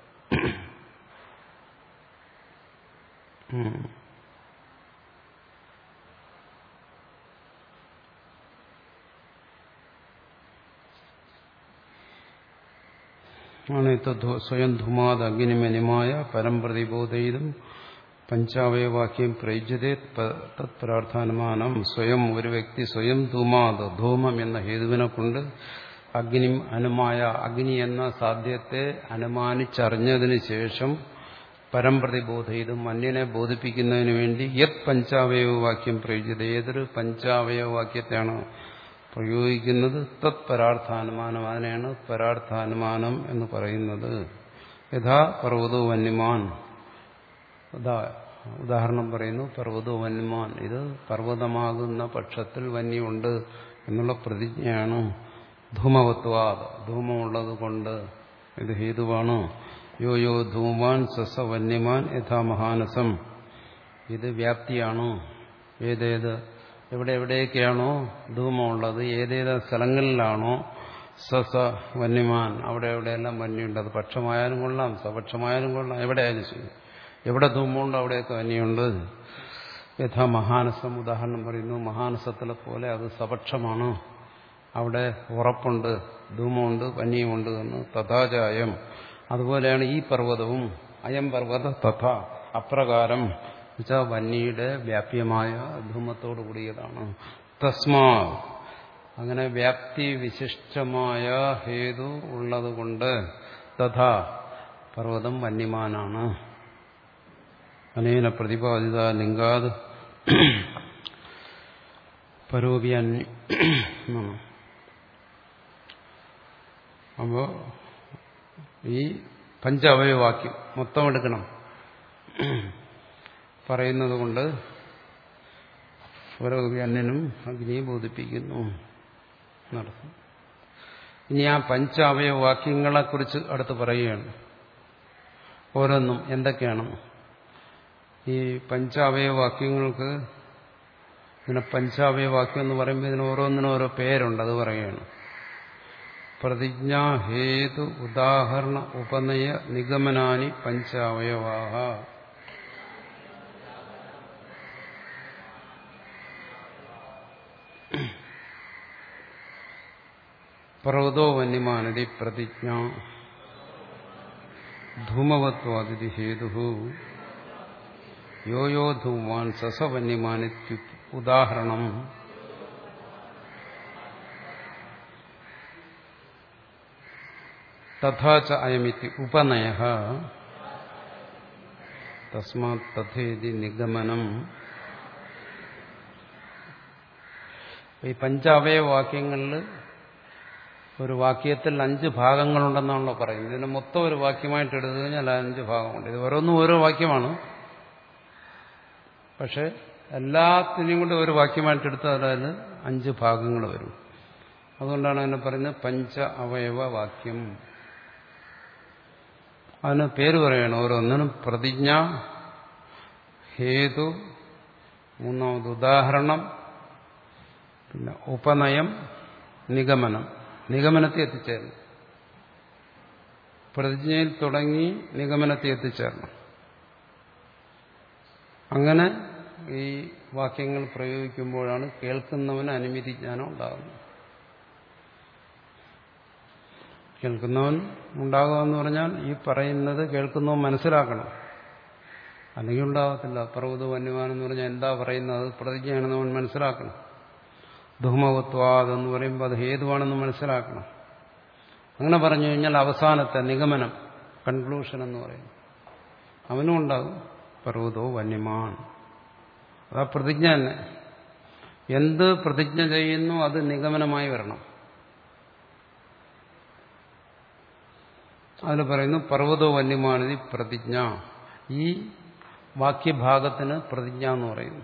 ആണ് സ്വയം ധൂമാത് അഗ്നിമനിമായ പരംപ്രതിബോധയിലും പഞ്ചാവയവാക്യം പ്രയുജ്യതേ തത്പ്രാർത്ഥാനുമാനം. സ്വയം ഒരു വ്യക്തി സ്വയം ധൂമാത്, ധൂമം എന്ന ഹേതുവിനെ കൊണ്ട് അഗ്നി അനുമായ, അഗ്നി എന്ന സാധ്യത്തെ അനുമാനിച്ചറിഞ്ഞതിന് ശേഷം പരംപ്രതിബോധയിലും അന്യനെ ബോധിപ്പിക്കുന്നതിന് വേണ്ടി യത് പഞ്ചാവയവവാക്യം പ്രയുജ്യത, ഏതൊരു പഞ്ചാവയവവാക്യത്തെയാണ് പ്രയോഗിക്കുന്നത്, തത് പരാർത്ഥാനുമാനം, അതിനെയാണ് പരാർത്ഥാനുമാനം എന്ന് പറയുന്നത്. യഥാ പർവ്വതോ വന്യമാൻ, ഉദാഹരണം പറയുന്നു, പർവ്വതോ വന്യമാൻ, ഇത് പർവ്വതമാകുന്ന പക്ഷത്തിൽ വന്യമുണ്ട് എന്നുള്ള പ്രതിജ്ഞയാണ്. ധൂമവത്വാ, ധൂമമുള്ളത് കൊണ്ട്, ഇത് ഹേതുവാണ്. യോ യോ ധൂമാൻ സസ വന്യമാൻ യഥാ മഹാനസം, ഇത് വ്യാപ്തിയാണ്. ഏതേത് എവിടെ എവിടെയൊക്കെയാണോ ധൂമമുള്ളത്, ഏതേത് സ്ഥലങ്ങളിലാണോ സസ വന്യമാൻ, അവിടെ എവിടെയെല്ലാം വന്യുണ്ട്. അത് പക്ഷമായാലും കൊള്ളാം, സപക്ഷമായാലും കൊള്ളാം, എവിടെയായാലും ശരി, എവിടെ ധൂമമുണ്ടോ അവിടെയൊക്കെ വന്യുണ്ട്. യഥാ മഹാനസം, ഉദാഹരണം പറയുന്നു, മഹാനസത്തിലെ പോലെ അത് സപക്ഷമാണ്, അവിടെ ഉറപ്പുണ്ട്, ധൂമമുണ്ട്, വന്യമുണ്ട് എന്ന്. തഥാചായം, അതുപോലെയാണ് ഈ പർവ്വതവും, അയം പർവ്വത തഥാ, അപ്രകാരം എന്നുവെച്ചാൽ വന്യയുടെ വ്യാപ്യമായ ധൂമത്തോടു കൂടിയതാണ്. തസ്മാ, അങ്ങനെ വ്യാപ്തി വിശിഷ്ടമായ ഹേതു ഉള്ളതുകൊണ്ട്, തഥാ പർവ്വതം വന്യമാനാണ്. അനേന പ്രതിപാദിത ലിംഗാത് പരോപി അന്യ. അപ്പോ ഈ പഞ്ചാവയവാക്യം മൊത്തം എടുക്കണം പറയുന്നത് കൊണ്ട് പരോപി അന്യനും അഗ്നിയെ ബോധിപ്പിക്കുന്നു നടത്തും. ഇനി ആ പഞ്ചാവയവാക്യങ്ങളെക്കുറിച്ച് അടുത്ത് പറയുകയാണ്. ഓരോന്നും എന്തൊക്കെയാണ് ഈ പഞ്ചാവയവാക്യങ്ങൾക്ക്. പിന്നെ പഞ്ചാവയവാക്യം എന്ന് പറയുമ്പോൾ ഇതിന് ഓരോന്നിനും ഓരോ പേരുണ്ട്, അത് പറയുകയാണ്. പ്രതിജ്ഞ, ഹേതു, ഉദാഹരണ, ഉപനയ, നിഗമനാനി പഞ്ചാവയവാഹ. പർവ്വതോ വന്യമാനതി പ്രതിജ്ഞ ധൂമവത്വാദിതി ഹേതു യോ യോ ധൂമാൻ സസ വന്യമാനിത്യു ഉദാഹരണം തഥാ ച അയമിതി ഉപനയഃ തസ്മാത് തഥേതി നിഗമനം. ഈ പഞ്ചാവയവ വാക്യങ്ങളിൽ ഒരു വാക്യത്തിൽ അഞ്ച് ഭാഗങ്ങളുണ്ടെന്നാണല്ലോ പറയുന്നത്. ഇതിന് മൊത്തം ഒരു വാക്യമായിട്ട് എടുത്തു കഴിഞ്ഞാൽ അഞ്ച് ഭാഗമുണ്ട്. ഇത് ഓരോന്നും ഓരോ വാക്യമാണ്. പക്ഷെ എല്ലാത്തിനെയും കൊണ്ട് ഒരു വാക്യമായിട്ട് എടുത്താൽ അതിൽ അഞ്ച് ഭാഗങ്ങൾ വരും. അതുകൊണ്ടാണ് അതിനെ പറയുന്നത് പഞ്ച അവയവ വാക്യം. അതിന് പേര് പറയണം ഓരോന്നിനും. പ്രതിജ്ഞ, ഹേതു, മൂന്നാമത് ഉദാഹരണം, പിന്നെ ഉപനയം, നിഗമനം. നിഗമനത്തെ എത്തിച്ചേരണം. പ്രതിജ്ഞയിൽ തുടങ്ങി നിഗമനത്തെ എത്തിച്ചേരണം. അങ്ങനെ ഈ വാക്യങ്ങൾ പ്രയോഗിക്കുമ്പോഴാണ് കേൾക്കുന്നവന് അനുമതി ജ്ഞാനം ഉണ്ടാകുന്നത്. കേൾക്കുന്നവൻ ഉണ്ടാകുമെന്ന് പറഞ്ഞാൽ ഈ പറയുന്നത് കേൾക്കുന്നവൻ മനസ്സിലാക്കണം. അല്ലെങ്കിൽ ഉണ്ടാകത്തില്ല. പർവ്വത വന്യമാനെന്ന് പറഞ്ഞാൽ എന്താ പറയുന്നത്? അത് പ്രതിജ്ഞയാണെന്ന് അവൻ മനസ്സിലാക്കണം. ധൂമവത്വാദെന്ന് പറയുമ്പോൾ അത് ഹേതുവാണെന്ന് മനസ്സിലാക്കണം. അങ്ങനെ പറഞ്ഞു കഴിഞ്ഞാൽ അവസാനത്തെ നിഗമനം, കൺക്ലൂഷൻ എന്ന് പറയും, അവനും ഉണ്ടാകും. പർവ്വതോ വന്യമാൻ, അതാ പ്രതിജ്ഞ തന്നെ. എന്ത് പ്രതിജ്ഞ ചെയ്യുന്നു അത് നിഗമനമായി വരണം. അതിൽ പറയുന്നു പർവ്വതോ വന്യമാനിതി പ്രതിജ്ഞ. ഈ വാക്യഭാഗത്തിന് പ്രതിജ്ഞ എന്ന് പറയുന്നു.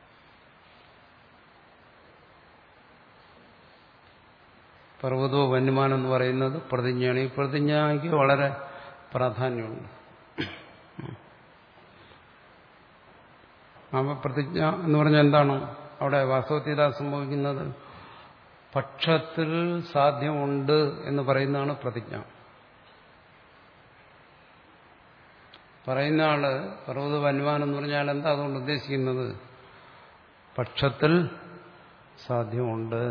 പർവ്വതോ വന്യമാൻ എന്ന് പറയുന്നത് പ്രതിജ്ഞയാണ്. ഈ പ്രതിജ്ഞയ്ക്ക് വളരെ പ്രാധാന്യമുണ്ട്. ആ പ്രതിജ്ഞ എന്ന് പറഞ്ഞാൽ എന്താണ്? അവിടെ വാസ്തവത്തിൽ ഇതാ സംഭവിക്കുന്നത്, പക്ഷത്തിൽ സാധ്യമുണ്ട് എന്ന് പറയുന്നതാണ് പ്രതിജ്ഞ. പറയുന്ന ആള് പർവ്വത വന്യമാൻ എന്ന് പറഞ്ഞാൽ എന്താ അതുകൊണ്ട് ഉദ്ദേശിക്കുന്നത്? പക്ഷത്തിൽ സാധ്യമുണ്ട്.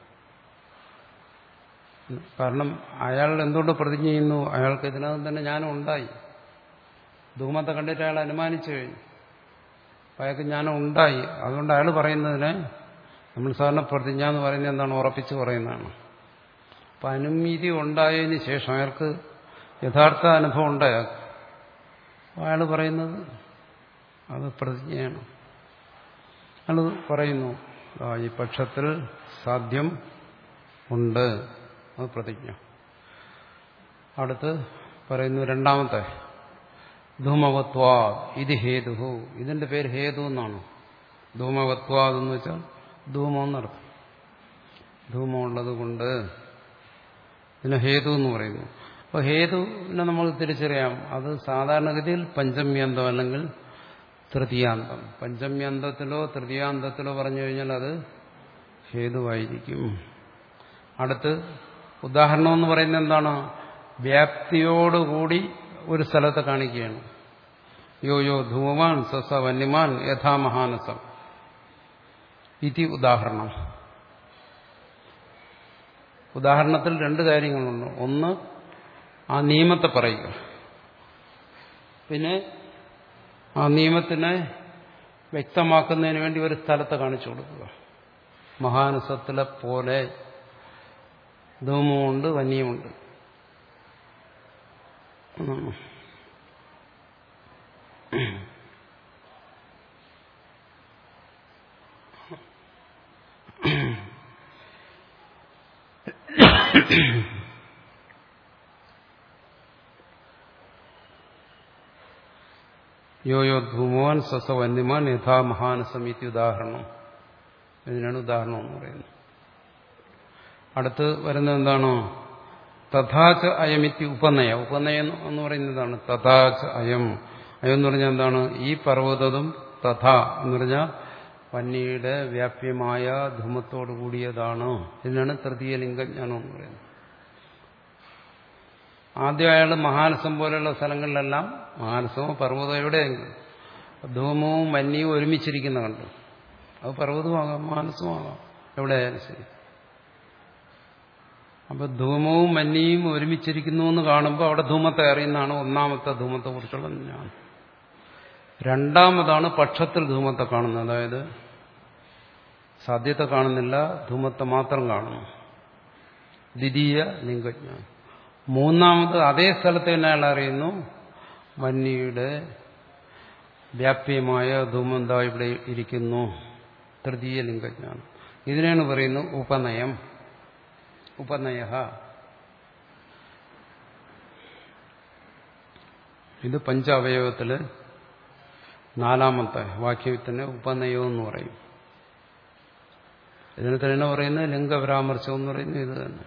കാരണം അയാൾ എന്തുകൊണ്ട് പ്രതിജ്ഞ ചെയ്യുന്നു? അയാൾക്ക് ഇതിനകം തന്നെ ജ്ഞാനം ഉണ്ടായി. ധൂമത്തെ കണ്ടിട്ട് അയാൾ അനുമാനിച്ചു കഴിഞ്ഞു. അയാൾക്ക് ജ്ഞാനം ഉണ്ടായി. അതുകൊണ്ട് അയാൾ പറയുന്നതിനെ നമ്മൾ സാധാരണ പ്രതിജ്ഞ എന്ന് പറയുന്നത് എന്താണ്? ഉറപ്പിച്ച് പറയുന്നതാണ്. അപ്പം അനുമതി ഉണ്ടായതിന് ശേഷം അയാൾക്ക് യഥാർത്ഥ അനുഭവം ഉണ്ടായാൽ അയാൾ പറയുന്നത് അത് പ്രതിജ്ഞയാണ്. അയാൾ പറയുന്നു ഈ പക്ഷത്തിൽ സാധ്യം ഉണ്ട്, അത് പ്രതിജ്ഞ. അടുത്ത് പറയുന്നു രണ്ടാമത്തെ ധൂമവത്വാ ഇത് ഹേതു. ഇതിന്റെ പേര് ഹേതു എന്നാണ്. ധൂമവത്വാദ് എന്ന് വെച്ചാൽ ധൂമം എന്നർത്ഥം. ധൂമമുള്ളത് കൊണ്ട് ഇതിനെ ഹേതു എന്ന് പറയുന്നു. അപ്പോൾ ഹേതുവിനെ നമ്മൾ തിരിച്ചറിയാം. അത് സാധാരണഗതിയിൽ പഞ്ചമ്യന്തം അല്ലെങ്കിൽ തൃതീയാന്തം. പഞ്ചമ്യന്തത്തിലോ തൃതീയാന്തത്തിലോ പറഞ്ഞു കഴിഞ്ഞാൽ അത് ഹേതുവായിരിക്കും. അടുത്ത് ഉദാഹരണം എന്ന് പറയുന്നത് എന്താണ്? വ്യാപ്തിയോടുകൂടി ഒരു സ്ഥലത്ത് കാണിക്കുകയാണ്. യോ യോ ധൂമാൻ സസ വന്യമാൻ യഥാ മഹാനസം ഇതി ഉദാഹരണം. ഉദാഹരണത്തിൽ രണ്ട് കാര്യങ്ങളുണ്ട്. ഒന്ന് ആ നിയമത്തെ പറയുക, പിന്നെ ആ നിയമത്തിനെ വ്യക്തമാക്കുന്നതിന് വേണ്ടി ഒരു സ്ഥലത്തെ കാണിച്ചു കൊടുക്കുക. മഹാനസത്തിലെ പോലെ ധൂമമുണ്ട്, വന്യമുണ്ട്. യോ യോ ധൂമവാൻ സസ വന്യമാൻ യഥാ മഹാനസമിതി ഉദാഹരണം. ഇതിനാണ് ഉദാഹരണം എന്ന് പറയുന്നത്. അടുത്ത് വരുന്നത് എന്താണോ? തഥാച അയമിത്തി ഉപനയ. ഉപനയം എന്ന് പറയുന്നതാണ് തഥാച അയം. അയം എന്ന് പറഞ്ഞാൽ എന്താണ്? ഈ പർവ്വതവും തഥാ എന്ന് പറഞ്ഞാൽ വന്യയുടെ വ്യാപ്യമായ ധൂമത്തോടു കൂടിയതാണ്. ഇതിനാണ് തൃതീയ ലിംഗജ്ഞാനം എന്ന് പറയുന്നത്. ആദ്യം അയാൾ മഹാനസം പോലെയുള്ള സ്ഥലങ്ങളിലെല്ലാം, മഹാനസമോ പർവ്വതം എവിടെയെങ്കിലും ധൂമവും വന്യവും ഒരുമിച്ചിരിക്കുന്ന കണ്ടു. അത് പർവ്വതമാകാം, മഹാനസമാകാം, എവിടെയായാലും ശരി. അപ്പൊ ധൂമവും മഞ്ഞയും ഒരുമിച്ചിരിക്കുന്നു എന്ന് കാണുമ്പോൾ അവിടെ ധൂമത്തെ അറിയുന്നതാണ് ഒന്നാമത്തെ ധൂമത്തെ കുറിച്ചുള്ള ജ്ഞാനം. രണ്ടാമതാണ് പക്ഷത്തിൽ ധൂമത്തെ കാണുന്നത്. അതായത് സാധ്യത കാണുന്നില്ല, ധൂമത്തെ മാത്രം കാണുന്നു. ദ്വിതീയ ലിംഗജ്ഞാനം. മൂന്നാമത് അതേ സ്ഥലത്ത് തന്നെ അയാൾ അറിയുന്നു വന്യയുടെ വ്യാപ്യമായ ധൂമം ദാ ഇവിടെ ഇരിക്കുന്നു. തൃതീയ ലിംഗജ്ഞാനം. ഇതിനാണ് പറയുന്നത് ഉപനയം. ഉപനയ. ഇത് പഞ്ചാവയവത്തില് നാലാമത്തെ വാക്യത്തിന് ഉപനയം എന്ന് പറയും. ഇതിന് തന്നെ പറയുന്നത് ലിംഗപരാമർശം എന്ന് പറയുന്നത് ഇത് തന്നെ.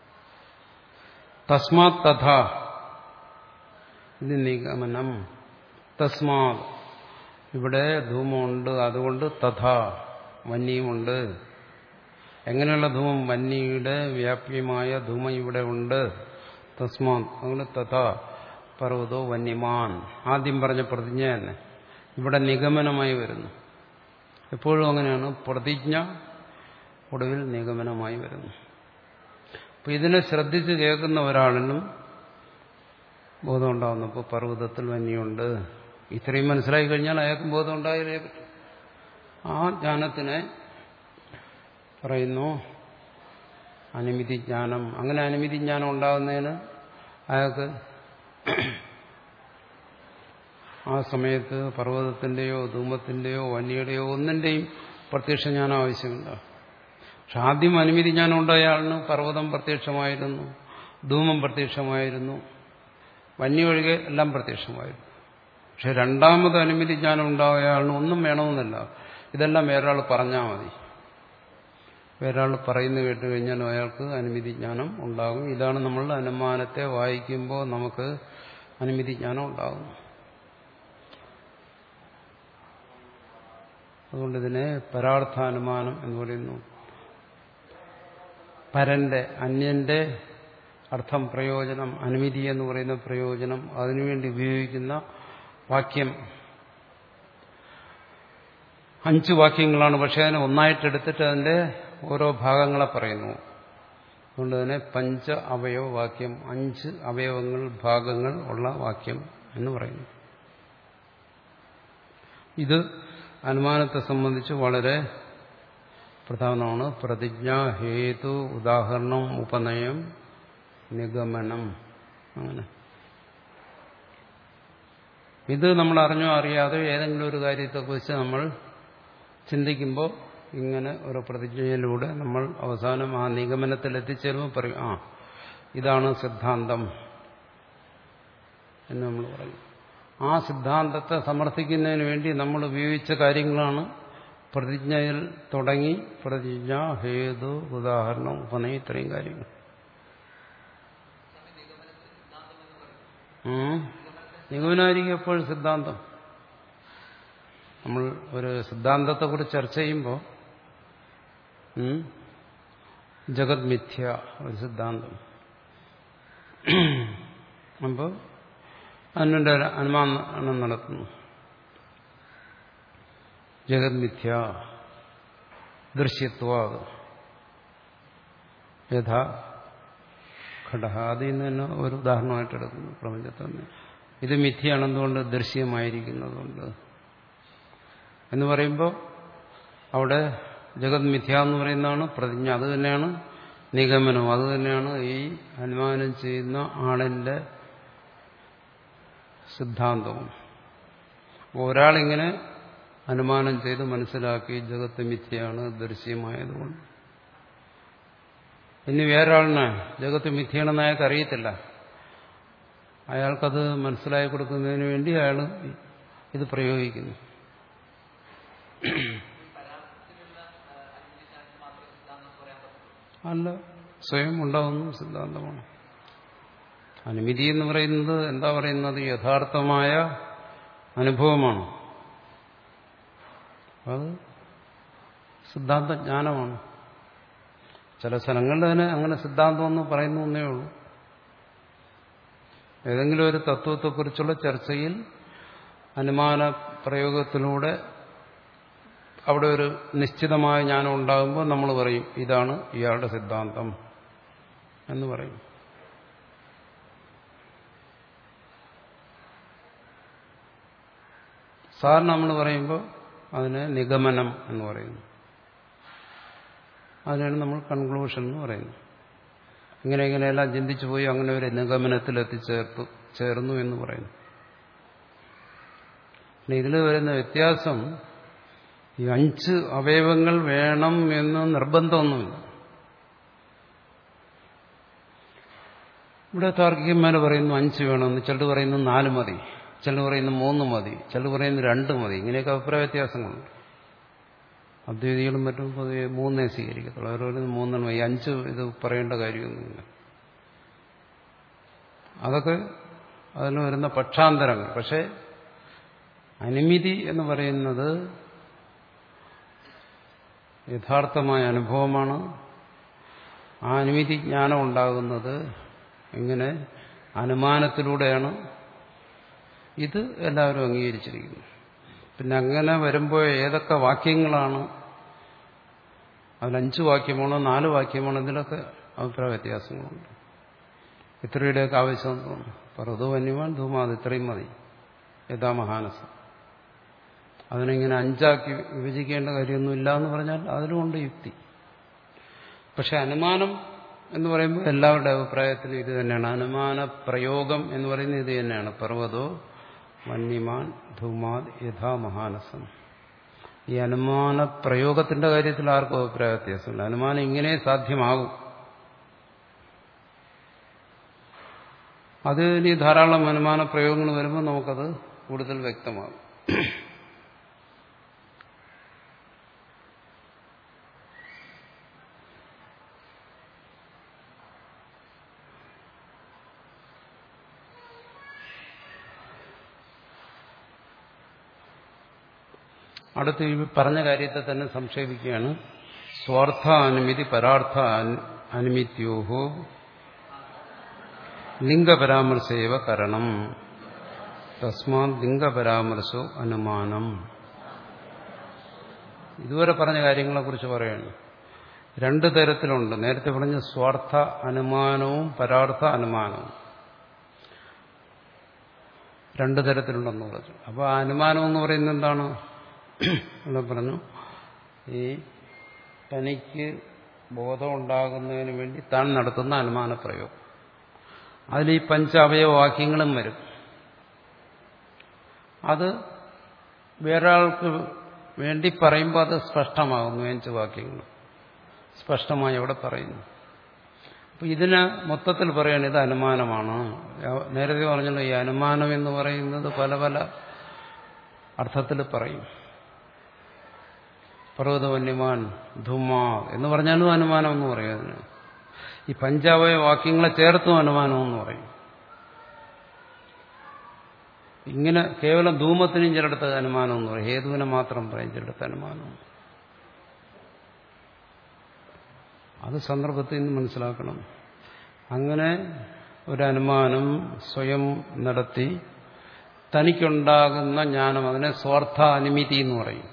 തസ്മാത് തഥാ, ഇത് നിഗമനം. തസ്മാത്, ഇവിടെ ധൂമമുണ്ട്, അതുകൊണ്ട് തഥാ വന്യമുണ്ട്. എങ്ങനെയുള്ള ധൂമം? വന്യയുടെ വ്യാപ്യമായ ധൂമം ഇവിടെ ഉണ്ട്. തസ്മാത്, അതുകൊണ്ട് തഥാ പർവ്വതോ വന്യമാൻ. ആദ്യം പറഞ്ഞ പ്രതിജ്ഞ തന്നെ ഇവിടെ നിഗമനമായി വരുന്നു. എപ്പോഴും അങ്ങനെയാണ്, പ്രതിജ്ഞ ഒടുവിൽ നിഗമനമായി വരുന്നു. അപ്പൊ ഇതിനെ ശ്രദ്ധിച്ച് കേൾക്കുന്ന ഒരാളിനും ബോധം ഉണ്ടാകുന്നു. ഇപ്പോൾ പർവ്വതത്തിൽ വന്യമുണ്ട്, ഇത്രയും മനസ്സിലായി കഴിഞ്ഞാൽ അയാൾക്കും ബോധം ഉണ്ടായാലേ പറ്റും. ആ ജ്ഞാനത്തിനെ പറയുന്നു അനുമിതി ജ്ഞാനം. അങ്ങനെ അനുമിതി ജ്ഞാനം ഉണ്ടാകുന്നതിന് അയാൾക്ക് ആ സമയത്ത് പർവ്വതത്തിന്റെയോ ധൂമത്തിന്റെയോ വന്യയുടെയോ ഒന്നിന്റെയും പ്രത്യക്ഷ ജ്ഞാനം ആവശ്യമില്ല. പക്ഷെ ആദ്യം അനുമതി ജ്ഞാനം ഉണ്ടായാളിന് പർവ്വതം പ്രത്യക്ഷമായിരുന്നു, ധൂമം പ്രത്യക്ഷമായിരുന്നു, വന്യ ഒഴികെ എല്ലാം പ്രത്യക്ഷമായിരുന്നു. പക്ഷെ രണ്ടാമത് അനുമതി ജ്ഞാനം ഉണ്ടായാളിന് ഒന്നും വേണമെന്നില്ല, ഇതെല്ലാം വേറൊരാൾ പറഞ്ഞാൽ മതി. വേറൊരാൾ പറയുന്നത് കേട്ട് കഴിഞ്ഞാൽ അയാൾക്ക് അനുമതി ജ്ഞാനം ഉണ്ടാകും. ഇതാണ് നമ്മൾ അനുമാനത്തെ വായിക്കുമ്പോൾ നമുക്ക് അനുമതി ജ്ഞാനം ഉണ്ടാകും. അതുകൊണ്ട് ഇതിനെ പരാർത്ഥാനുമാനം എന്ന് പറയുന്നു. പരന്റെ, അന്യന്റെ അർത്ഥം, പ്രയോജനം, അനുമതി എന്ന് പറയുന്ന പ്രയോജനം, അതിനുവേണ്ടി ഉപയോഗിക്കുന്ന വാക്യം അഞ്ച് വാക്യങ്ങളാണ്. പക്ഷെ അതിനെ ഒന്നായിട്ടെടുത്തിട്ട് അതിന്റെ ഓരോ ഭാഗങ്ങളെ പറയുന്നു. അതുകൊണ്ട് തന്നെ പഞ്ച അവയവ വാക്യം, അഞ്ച് അവയവങ്ങൾ, ഭാഗങ്ങൾ ഉള്ള വാക്യം എന്ന് പറയുന്നു. ഇത് അനുമാനത്തെ സംബന്ധിച്ച് വളരെ പ്രധാനമാണ്. പ്രതിജ്ഞ, ഹേതു, ഉദാഹരണം, ഉപനയം, നിഗമനം. അങ്ങനെ ഇത് നമ്മൾ അറിഞ്ഞോ അറിയാതെ ഏതെങ്കിലും ഒരു കാര്യത്തെക്കുറിച്ച് നമ്മൾ ചിന്തിക്കുമ്പോൾ ഇങ്ങനെ ഒരു പ്രതിജ്ഞയിലൂടെ നമ്മൾ അവസാനം ആ നിഗമനത്തിൽ എത്തിച്ചേരുമ്പോൾ പറയും, ആ ഇതാണ് സിദ്ധാന്തം എന്ന് നമ്മൾ പറയും. ആ സിദ്ധാന്തത്തെ സമർത്ഥിക്കുന്നതിന് വേണ്ടി നമ്മൾ ഉപയോഗിച്ച കാര്യങ്ങളാണ് പ്രതിജ്ഞയിൽ തുടങ്ങി പ്രതിജ്ഞ, ഹേതു, ഉദാഹരണം, ഉപനയം, ഇത്രയും കാര്യങ്ങൾ. നിഗമനായിരിക്കും എപ്പോഴും സിദ്ധാന്തം. നമ്മൾ ഒരു സിദ്ധാന്തത്തെക്കുറിച്ച് ചർച്ച ചെയ്യുമ്പോൾ ജഗത് മിഥ്യ ഒരു സിദ്ധാന്തം, അപ്പോൾ അതിനുണ്ട് അനുമാനം നടത്തുന്നു. ജഗത് മിഥ്യ ദൃശ്യത്വ യഥാ ഘടഹ. അതിൽ നിന്ന് തന്നെ ഒരു ഉദാഹരണമായിട്ട് എടുക്കുന്നു പ്രപഞ്ചത്തിൽ. ഇത് മിഥ്യയാണെന്നുകൊണ്ട് ദൃശ്യമായിരിക്കുന്നതുകൊണ്ട് എന്ന് പറയുമ്പോൾ അവിടെ ജഗത് മിഥ്യ എന്ന് പറയുന്നതാണ് പ്രതിജ്ഞ. അത് തന്നെയാണ് നിഗമനം. അത് തന്നെയാണ് ഈ അനുമാനം ചെയ്യുന്ന ആളിന്റെ സിദ്ധാന്തവും. ഒരാളിങ്ങനെ അനുമാനം ചെയ്ത് മനസ്സിലാക്കി ജഗത്ത് മിഥ്യയാണ്, ദൃശ്യമായതുകൊണ്ട്. ഇനി വേറൊരാളിന് ജഗത്ത് മിഥ്യയാണെന്ന് അയാൾക്ക് അറിയത്തില്ല. അയാൾക്കത് മനസ്സിലാക്കി കൊടുക്കുന്നതിന് വേണ്ടി അയാൾ ഇത് പ്രയോഗിക്കുന്നു. അല്ല, സ്വയം ഉണ്ടാവുന്ന സിദ്ധാന്തമാണ്. അനുമതി എന്ന് പറയുന്നത് എന്താ പറയുന്നത്? യഥാർത്ഥമായ അനുഭവമാണ്. അത് സിദ്ധാന്തജ്ഞാനമാണ്. ചില സ്ഥലങ്ങളിൽ തന്നെ അങ്ങനെ സിദ്ധാന്തമെന്ന് പറയുന്നു എന്നേ ഉള്ളൂ. ഏതെങ്കിലും ഒരു തത്വത്തെക്കുറിച്ചുള്ള ചർച്ചയിൽ അനുമാന പ്രയോഗത്തിലൂടെ അവിടെ ഒരു നിശ്ചിതമായ ജ്ഞാനം ഉണ്ടാകുമ്പോൾ നമ്മൾ പറയും ഇതാണ് ഇയാളുടെ സിദ്ധാന്തം. എന്ന് പറയും. സാധാരണ നമ്മൾ പറയുമ്പോൾ അതിന് നിഗമനം എന്ന് പറയുന്നു. അതിനാണ് നമ്മൾ കൺക്ലൂഷൻ എന്ന് പറയുന്നത്. ഇങ്ങനെ ഇങ്ങനെയെല്ലാം ചിന്തിച്ചു പോയി അങ്ങനെ ഒരു നിഗമനത്തിൽ എത്തിച്ചേർത്തു ചേർന്നു എന്ന് പറയുന്നു. പിന്നെ ഇതിൽ വരുന്ന വ്യത്യാസം, ഈ അഞ്ച് അവയവങ്ങൾ വേണം എന്ന് നിർബന്ധമൊന്നുമില്ല. ഇവിടെ താർക്കികന്മാർ പറയുന്നു അഞ്ച് വേണമെന്ന്, ചിലർ പറയുന്നു നാല് മതി, ചിലർ പറയുന്നു മൂന്ന് മതി, ചിലർ പറയുന്നു രണ്ട് മതി. ഇങ്ങനെയൊക്കെ അഭിപ്രായ വ്യത്യാസങ്ങളുണ്ട്. അദ്വൈതികളും മറ്റും പൊതുവെ മൂന്നേ സ്വീകരിക്കത്തുള്ളൂ. അവർ പറയുന്നത് മൂന്നെണ്ണം മതി, അഞ്ച് ഇത് പറയേണ്ട കാര്യമൊന്നുമില്ല. അതൊക്കെ അതിന് വരുന്ന പക്ഷാന്തരങ്ങൾ. പക്ഷെ അനുമതി എന്ന് പറയുന്നത് യഥാർത്ഥമായ അനുഭവമാണ്. ആ അനുമതി ജ്ഞാനം ഉണ്ടാകുന്നത് ഇങ്ങനെ അനുമാനത്തിലൂടെയാണ്. ഇത് എല്ലാവരും അംഗീകരിച്ചിരിക്കുന്നു. പിന്നെ അങ്ങനെ വരുമ്പോൾ ഏതൊക്കെ വാക്യങ്ങളാണ്, അതിലഞ്ച് വാക്യമാണോ നാല് വാക്യമാണോ, ഇതിലൊക്കെ അഭിപ്രായ വ്യത്യാസങ്ങളുണ്ട്. ഇത്രയുടെയൊക്കെ ആവശ്യം തോന്നുന്നു. പർവ്വതോ വന്യമാൻ ധൂമാത് ഇത്രയും മതി, യഥാ മഹാനസം. അതിനെങ്ങനെ അഞ്ചാക്കി വിഭജിക്കേണ്ട കാര്യമൊന്നുമില്ല എന്ന് പറഞ്ഞാൽ അതിലുമുണ്ട് യുക്തി. പക്ഷെ അനുമാനം എന്ന് പറയുമ്പോൾ എല്ലാവരുടെ അഭിപ്രായത്തിലും ഇത് തന്നെയാണ്. അനുമാന പ്രയോഗം എന്ന് പറയുന്നത് ഇത് തന്നെയാണ്. പർവ്വതോ വന്യമാൻ ധൂമാത് യഥാ മഹാനസം. ഈ അനുമാന പ്രയോഗത്തിന്റെ കാര്യത്തിൽ ആർക്കും അഭിപ്രായ വ്യത്യാസമില്ല. അനുമാനം ഇങ്ങനെ സാധ്യമാകും. അത് ഇനി ധാരാളം അനുമാന പ്രയോഗങ്ങൾ വരുമ്പോൾ നമുക്കത് കൂടുതൽ വ്യക്തമാകും. അടുത്ത് ഈ പറഞ്ഞ കാര്യത്തെ തന്നെ സംക്ഷേപിക്കുകയാണ്. സ്വാർത്ഥ അനുമതി പരാർത്ഥ അനുമിത്യോഹോ ലിംഗപരാമർശേവ കരണം തസ്മാത് ലിംഗപരാമർശോ അനുമാനം. ഇതുവരെ പറഞ്ഞ കാര്യങ്ങളെക്കുറിച്ച് പറയുകയാണ്. രണ്ടു തരത്തിലുണ്ട്. നേരത്തെ പറഞ്ഞ സ്വാർത്ഥ അനുമാനവും പരാർത്ഥ അനുമാനവും രണ്ടു തരത്തിലുണ്ടെന്ന് പറഞ്ഞു. അപ്പോൾ ആ അനുമാനം എന്ന് പറയുന്നത് എന്താണ്? ഇവിടെ പറഞ്ഞു, ഈ തനിക്ക് ബോധം ഉണ്ടാകുന്നതിന് വേണ്ടി താൻ നടത്തുന്ന അനുമാന പ്രയോഗം. അതിൽ ഈ പഞ്ചാവയവവാക്യങ്ങളും വരും. അത് വേറൊരാൾക്ക് വേണ്ടി പറയുമ്പോൾ അത് സ്പഷ്ടമാകുന്നു. അഞ്ച് വാക്യങ്ങൾ സ്പഷ്ടമായി അവിടെ പറയുന്നു. അപ്പം ഇതിന് മൊത്തത്തിൽ പറയണം ഇത് അനുമാനമാണ്. നേരത്തെ പറഞ്ഞല്ലോ, ഈ അനുമാനം എന്ന് പറയുന്നത് പല പല അർത്ഥത്തിൽ പറയും. പർവ്വതവന്യമാൻ ധൂമാ എന്ന് പറഞ്ഞാലും അനുമാനം എന്ന് പറയും. അതിന് ഈ പഞ്ചാവയ വാക്യങ്ങളെ ചേർത്തും അനുമാനം എന്ന് പറയും. ഇങ്ങനെ കേവലം ധൂമത്തിനും ചിലടത്ത് അനുമാനം എന്ന് പറയും. ഹേതുവിനെ മാത്രം പറയും ചിലടത്ത് അനുമാനം. അത് സന്ദർഭത്തിൽ നിന്ന് മനസ്സിലാക്കണം. അങ്ങനെ ഒരനുമാനം സ്വയം നടത്തി തനിക്കുണ്ടാകുന്ന ജ്ഞാനം, അതിനെ സ്വാർത്ഥ അനുമതി എന്ന് പറയും.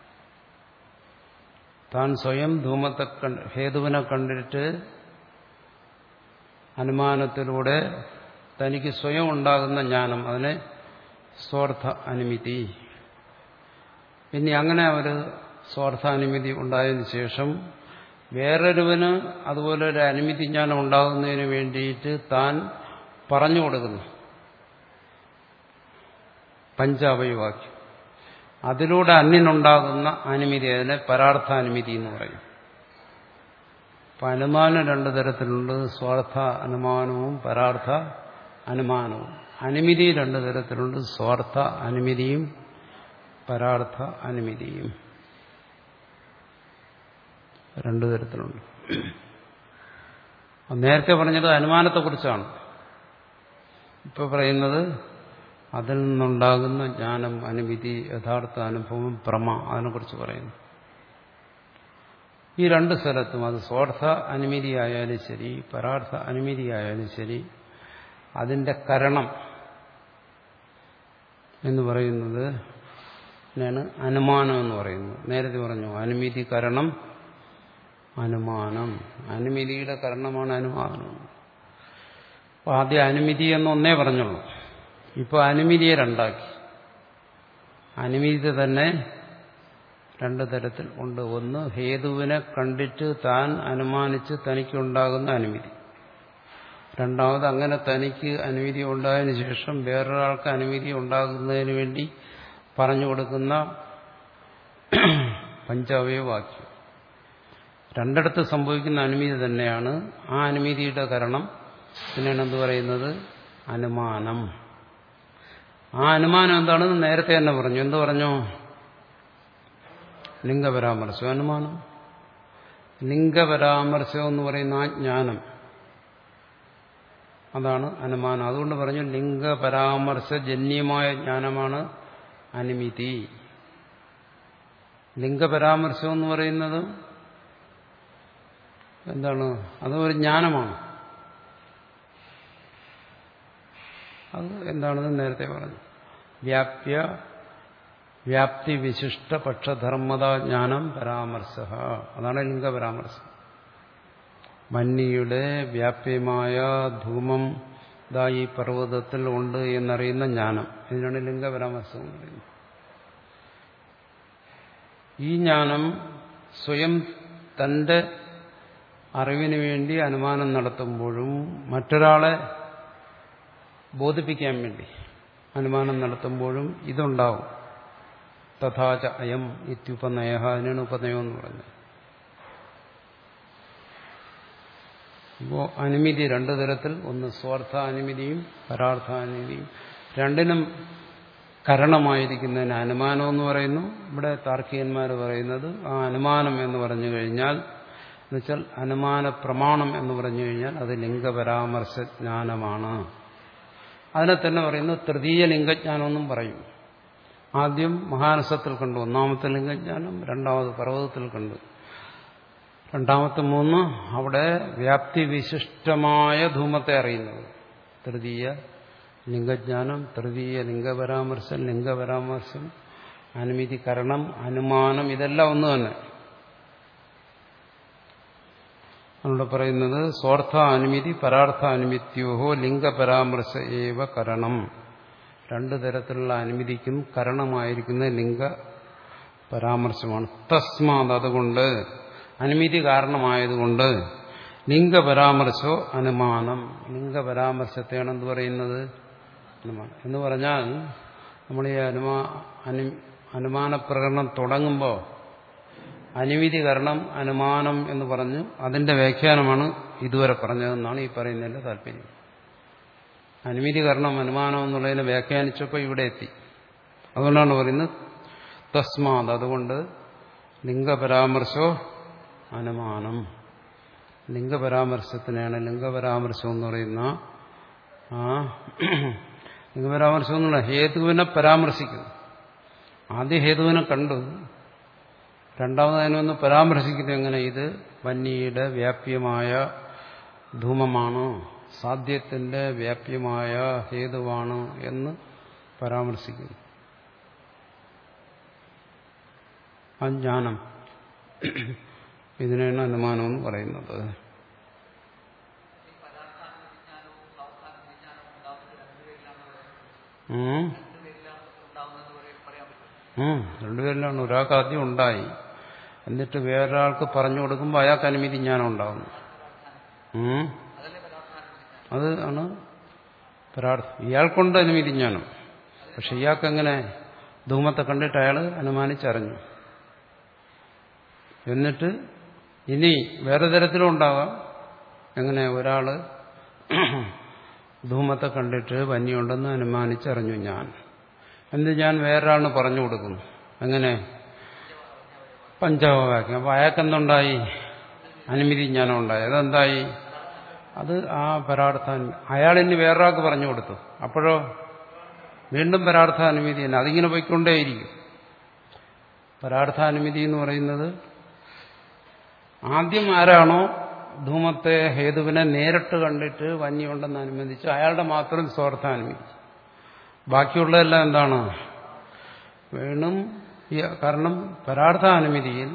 താൻ സ്വയം ധൂമത്തെ കണ്ട് ഹേതുവിനെ കണ്ടിട്ട് അനുമാനത്തിലൂടെ തനിക്ക് സ്വയം ഉണ്ടാകുന്ന ജ്ഞാനം, അതിനെ സ്വാർത്ഥ അനുമതി. പിന്നെ അങ്ങനെ അവർ സ്വാർത്ഥ അനുമതി ഉണ്ടായതിനു ശേഷം വേറൊരുവന് അതുപോലെ ഒരു അനുമതി ജ്ഞാനം ഉണ്ടാകുന്നതിന് വേണ്ടിയിട്ട് താൻ പറഞ്ഞു കൊടുക്കുന്നു പഞ്ചാവയവാക്യം. അതിലൂടെ അന്യനുണ്ടാകുന്ന അനുമതി, അതിനെ പരാർത്ഥാനുമതി എന്ന് പറയും. അപ്പം അനുമാനം രണ്ടു തരത്തിലുണ്ട്. സ്വാർത്ഥ അനുമാനവും പരാർത്ഥ അനുമാനവും. അനുമതി രണ്ടു തരത്തിലുണ്ട്. സ്വാർത്ഥ അനുമതിയും പരാർത്ഥ അനുമതിയും രണ്ടു തരത്തിലുണ്ട്. നേരത്തെ പറഞ്ഞത് അനുമാനത്തെക്കുറിച്ചാണ്. ഇപ്പോൾ പറയുന്നത് അതിൽ നിന്നുണ്ടാകുന്ന ജ്ഞാനം, അനുമതി, യഥാർത്ഥ അനുഭവം, പ്രമ, അതിനെക്കുറിച്ച് പറയുന്നു. ഈ രണ്ട് സ്ഥലത്തും അത് സ്വാർത്ഥ അനുമതിയായാലും ശരി പരാർത്ഥ അനുമതിയായാലും ശരി അതിന്റെ കരണം എന്ന് പറയുന്നത് ാണ് അനുമാനം എന്ന് പറയുന്നത്. നേരത്തെ പറഞ്ഞു അനുമതി കരണം അനുമാനം. അനുമതിയുടെ കാരണമാണ് അനുമാനം. അപ്പൊ ആദ്യം അനുമതി എന്നൊന്നേ പറഞ്ഞുള്ളൂ. ഇപ്പൊ അനുമതിയെ രണ്ടാക്കി. അനുമതി തന്നെ രണ്ടു തരത്തിൽ ഉണ്ട്. ഒന്ന് ഹേതുവിനെ കണ്ടിട്ട് താൻ അനുമാനിച്ച് തനിക്കുണ്ടാകുന്ന അനുമതി. രണ്ടാമത് അങ്ങനെ തനിക്ക് അനുമതി ഉണ്ടായതിനു ശേഷം വേറൊരാൾക്ക് അനുമതി ഉണ്ടാകുന്നതിന് വേണ്ടി പറഞ്ഞു കൊടുക്കുന്ന പഞ്ചാവയവാക്യം. രണ്ടിടത്ത് സംഭവിക്കുന്ന അനുമതി തന്നെയാണ്. ആ അനുമതിയുടെ കാരണം പിന്നെയാണ് എന്ത് പറയുന്നത്? അനുമാനം. ആ അനുമാനം എന്താണെന്ന് നേരത്തെ തന്നെ പറഞ്ഞു. എന്ത് പറഞ്ഞു? ലിംഗപരാമർശം അനുമാനം. ലിംഗപരാമർശം എന്ന് പറയുന്ന ആ ജ്ഞാനം, അതാണ് അനുമാനം. അതുകൊണ്ട് പറഞ്ഞു ലിംഗപരാമർശജന്യമായ ജ്ഞാനമാണ് അനുമതി. ലിംഗപരാമർശം എന്ന് പറയുന്നത് എന്താണ്? അത് ഒരു ജ്ഞാനമാണ്. അത് എന്താണെന്ന് നേരത്തെ പറഞ്ഞു. വ്യാപ്യ വ്യാപ്തി വിശിഷ്ട പക്ഷധർമ്മത ജ്ഞാനം പരാമർശ, അതാണ് ലിംഗപരാമർശം. മന്നിയുടെ വ്യാപ്യമായ ധൂമം ദാ ഈ പർവ്വതത്തിൽ ഉണ്ട് എന്നറിയുന്ന ജ്ഞാനം, ഇതിനാണ് ലിംഗപരാമർശം എന്ന് പറയുന്നത്. ഈ ജ്ഞാനം സ്വയം തന്റെ അറിവിന് വേണ്ടി അനുമാനം നടത്തുമ്പോഴും മറ്റൊരാളെ ബോധിപ്പിക്കാൻ വേണ്ടി അനുമാനം നടത്തുമ്പോഴും ഇതുണ്ടാവും. തഥാച അയം ഇത്യുപനയ, അതിനാണ് ഉപനയം എന്ന് പറഞ്ഞത്. അപ്പോൾ അനുമതി രണ്ടു തരത്തിൽ, ഒന്ന് സ്വാർത്ഥ അനുമതിയും പരാർത്ഥാനുമതിയും. രണ്ടിനും കരണമായിരിക്കുന്നതിന് അനുമാനം എന്ന് പറയുന്നു. ഇവിടെ താർക്കികന്മാർ പറയുന്നത് ആ അനുമാനം എന്ന് പറഞ്ഞു കഴിഞ്ഞാൽ, എന്നുവെച്ചാൽ അനുമാന പ്രമാണം എന്ന് പറഞ്ഞു കഴിഞ്ഞാൽ അത് ലിംഗപരാമർശ ജ്ഞാനമാണ്. അതിനെ തന്നെ പറയുന്നു തൃതീയ ലിംഗജ്ഞാനം എന്നും പറയും. ആദ്യം മഹാനസത്തിൽ കണ്ടു ഒന്നാമത്തെ ലിംഗജ്ഞാനം, രണ്ടാമത് പർവ്വതത്തിൽ കണ്ടു, രണ്ടാമത്തെ മൂന്ന് അവിടെ വ്യാപ്തി വിശിഷ്ടമായ ധൂമത്തെ അറിയുന്നത് തൃതീയ ലിംഗജ്ഞാനം. തൃതീയ ലിംഗപരാമർശം, ലിംഗപരാമർശം, അനുമതി, കരണം, അനുമാനം, ഇതെല്ലാം ഒന്ന് തന്നെ. അവിടെ പറയുന്നത് സ്വാർത്ഥ അനുമതി പരാർത്ഥ അനുമിത്യോഹോ ലിംഗപരാമർശ ഏവ കരണം. രണ്ടു തരത്തിലുള്ള അനുമതിക്കും കരണമായിരിക്കുന്ന ലിംഗ പരാമർശമാണ്. തസ്മാത്, അതുകൊണ്ട്, അനുമതി കാരണമായതുകൊണ്ട് ലിംഗപരാമർശോ അനുമാനം. ലിംഗപരാമർശത്തെയാണ് എന്ത് പറയുന്നത്? അനുമാനം എന്ന് പറഞ്ഞാൽ നമ്മൾ ഈ അനുമാ അനുമാന പ്രകടനം തുടങ്ങുമ്പോൾ അനുമതി കരണം അനുമാനം എന്ന് പറഞ്ഞു അതിന്റെ വ്യാഖ്യാനമാണ് ഇതുവരെ പറഞ്ഞതെന്നാണ് ഈ പറയുന്നതിന്റെ താല്പര്യം. അനുമതി കരണം അനുമാനം എന്നുള്ളതിനെ വ്യാഖ്യാനിച്ചപ്പോൾ ഇവിടെ എത്തി. അതുകൊണ്ടാണ് പറയുന്നത് തസ്മാത്, അതുകൊണ്ട് ലിംഗപരാമർശോ അനുമാനം. ലിംഗപരാമർശത്തിനെയാണ് ലിംഗപരാമർശം എന്ന് പറയുന്ന ആ ലിംഗപരാമർശം എന്നുള്ള ഹേതുവിനെ പരാമർശിക്കുന്നു. ആദ്യ ഹേതുവിനെ കണ്ടു, രണ്ടാമത് അതിനൊന്ന് പരാമർശിക്കുന്നത് എങ്ങനെ? ഇത് വന്യയുടെ വ്യാപ്യമായ ധൂമമാണ്, സാധ്യത്തിന്റെ വ്യാപ്യമായ ഹേതുവാണ് എന്ന് പരാമർശിക്കുന്നു. ആ ജ്ഞാനം, ഇതിനാണ് അനുമാനം എന്ന് പറയുന്നത്. രണ്ടുപേരിലാണ്. ഒരാൾക്ക് ആദ്യം ഉണ്ടായി, എന്നിട്ട് വേറൊരാൾക്ക് പറഞ്ഞു കൊടുക്കുമ്പോൾ അയാൾക്ക് അനുമതി ജ്ഞാനം ഉണ്ടാകുന്നു. അത് ആണ് പരാർത്ഥം. ഇയാൾക്കുണ്ട് അനുമതി ജ്ഞാനം, പക്ഷെ ഇയാൾക്കെങ്ങനെ? ധൂമത്തെ കണ്ടിട്ട് അയാൾ അനുമാനിച്ചറിഞ്ഞു. എന്നിട്ട് ഇനി വേറെ തരത്തിലും ഉണ്ടാകാം. എങ്ങനെ? ഒരാള് ധൂമത്തെ കണ്ടിട്ട് വന്യുണ്ടെന്ന് അനുമാനിച്ചറിഞ്ഞു ഞാൻ, എന്ത് ഞാൻ വേറൊരാളിന് പറഞ്ഞു കൊടുക്കുന്നു. എങ്ങനെ? പഞ്ചാവാക്യം. അപ്പൊ അയാൾക്കെന്തുണ്ടായി? അനുമതി ജ്ഞാനം ഉണ്ടായി. അതെന്തായി? അത് ആ പരാർത്ഥാനുമതി. അയാളിന് വേറൊരാൾക്ക് പറഞ്ഞു കൊടുത്തു, അപ്പോഴോ വീണ്ടും പരാർത്ഥാനുമതി തന്നെ. അതിങ്ങനെ പോയിക്കൊണ്ടേയിരിക്കും. പരാർത്ഥാനുമതി എന്ന് പറയുന്നത് ആദ്യം ആരാണോ ധൂമത്തെ ഹേതുവിനെ നേരിട്ട് കണ്ടിട്ട് വന്യുണ്ടെന്ന് അനുബന്ധിച്ച് അയാളുടെ മാത്രം സ്വാർത്ഥാനുമതി. ബാക്കിയുള്ളതെല്ലാം എന്താണ്? വീണ്ടും കാരണം പരാർത്ഥാനുമതിയിൽ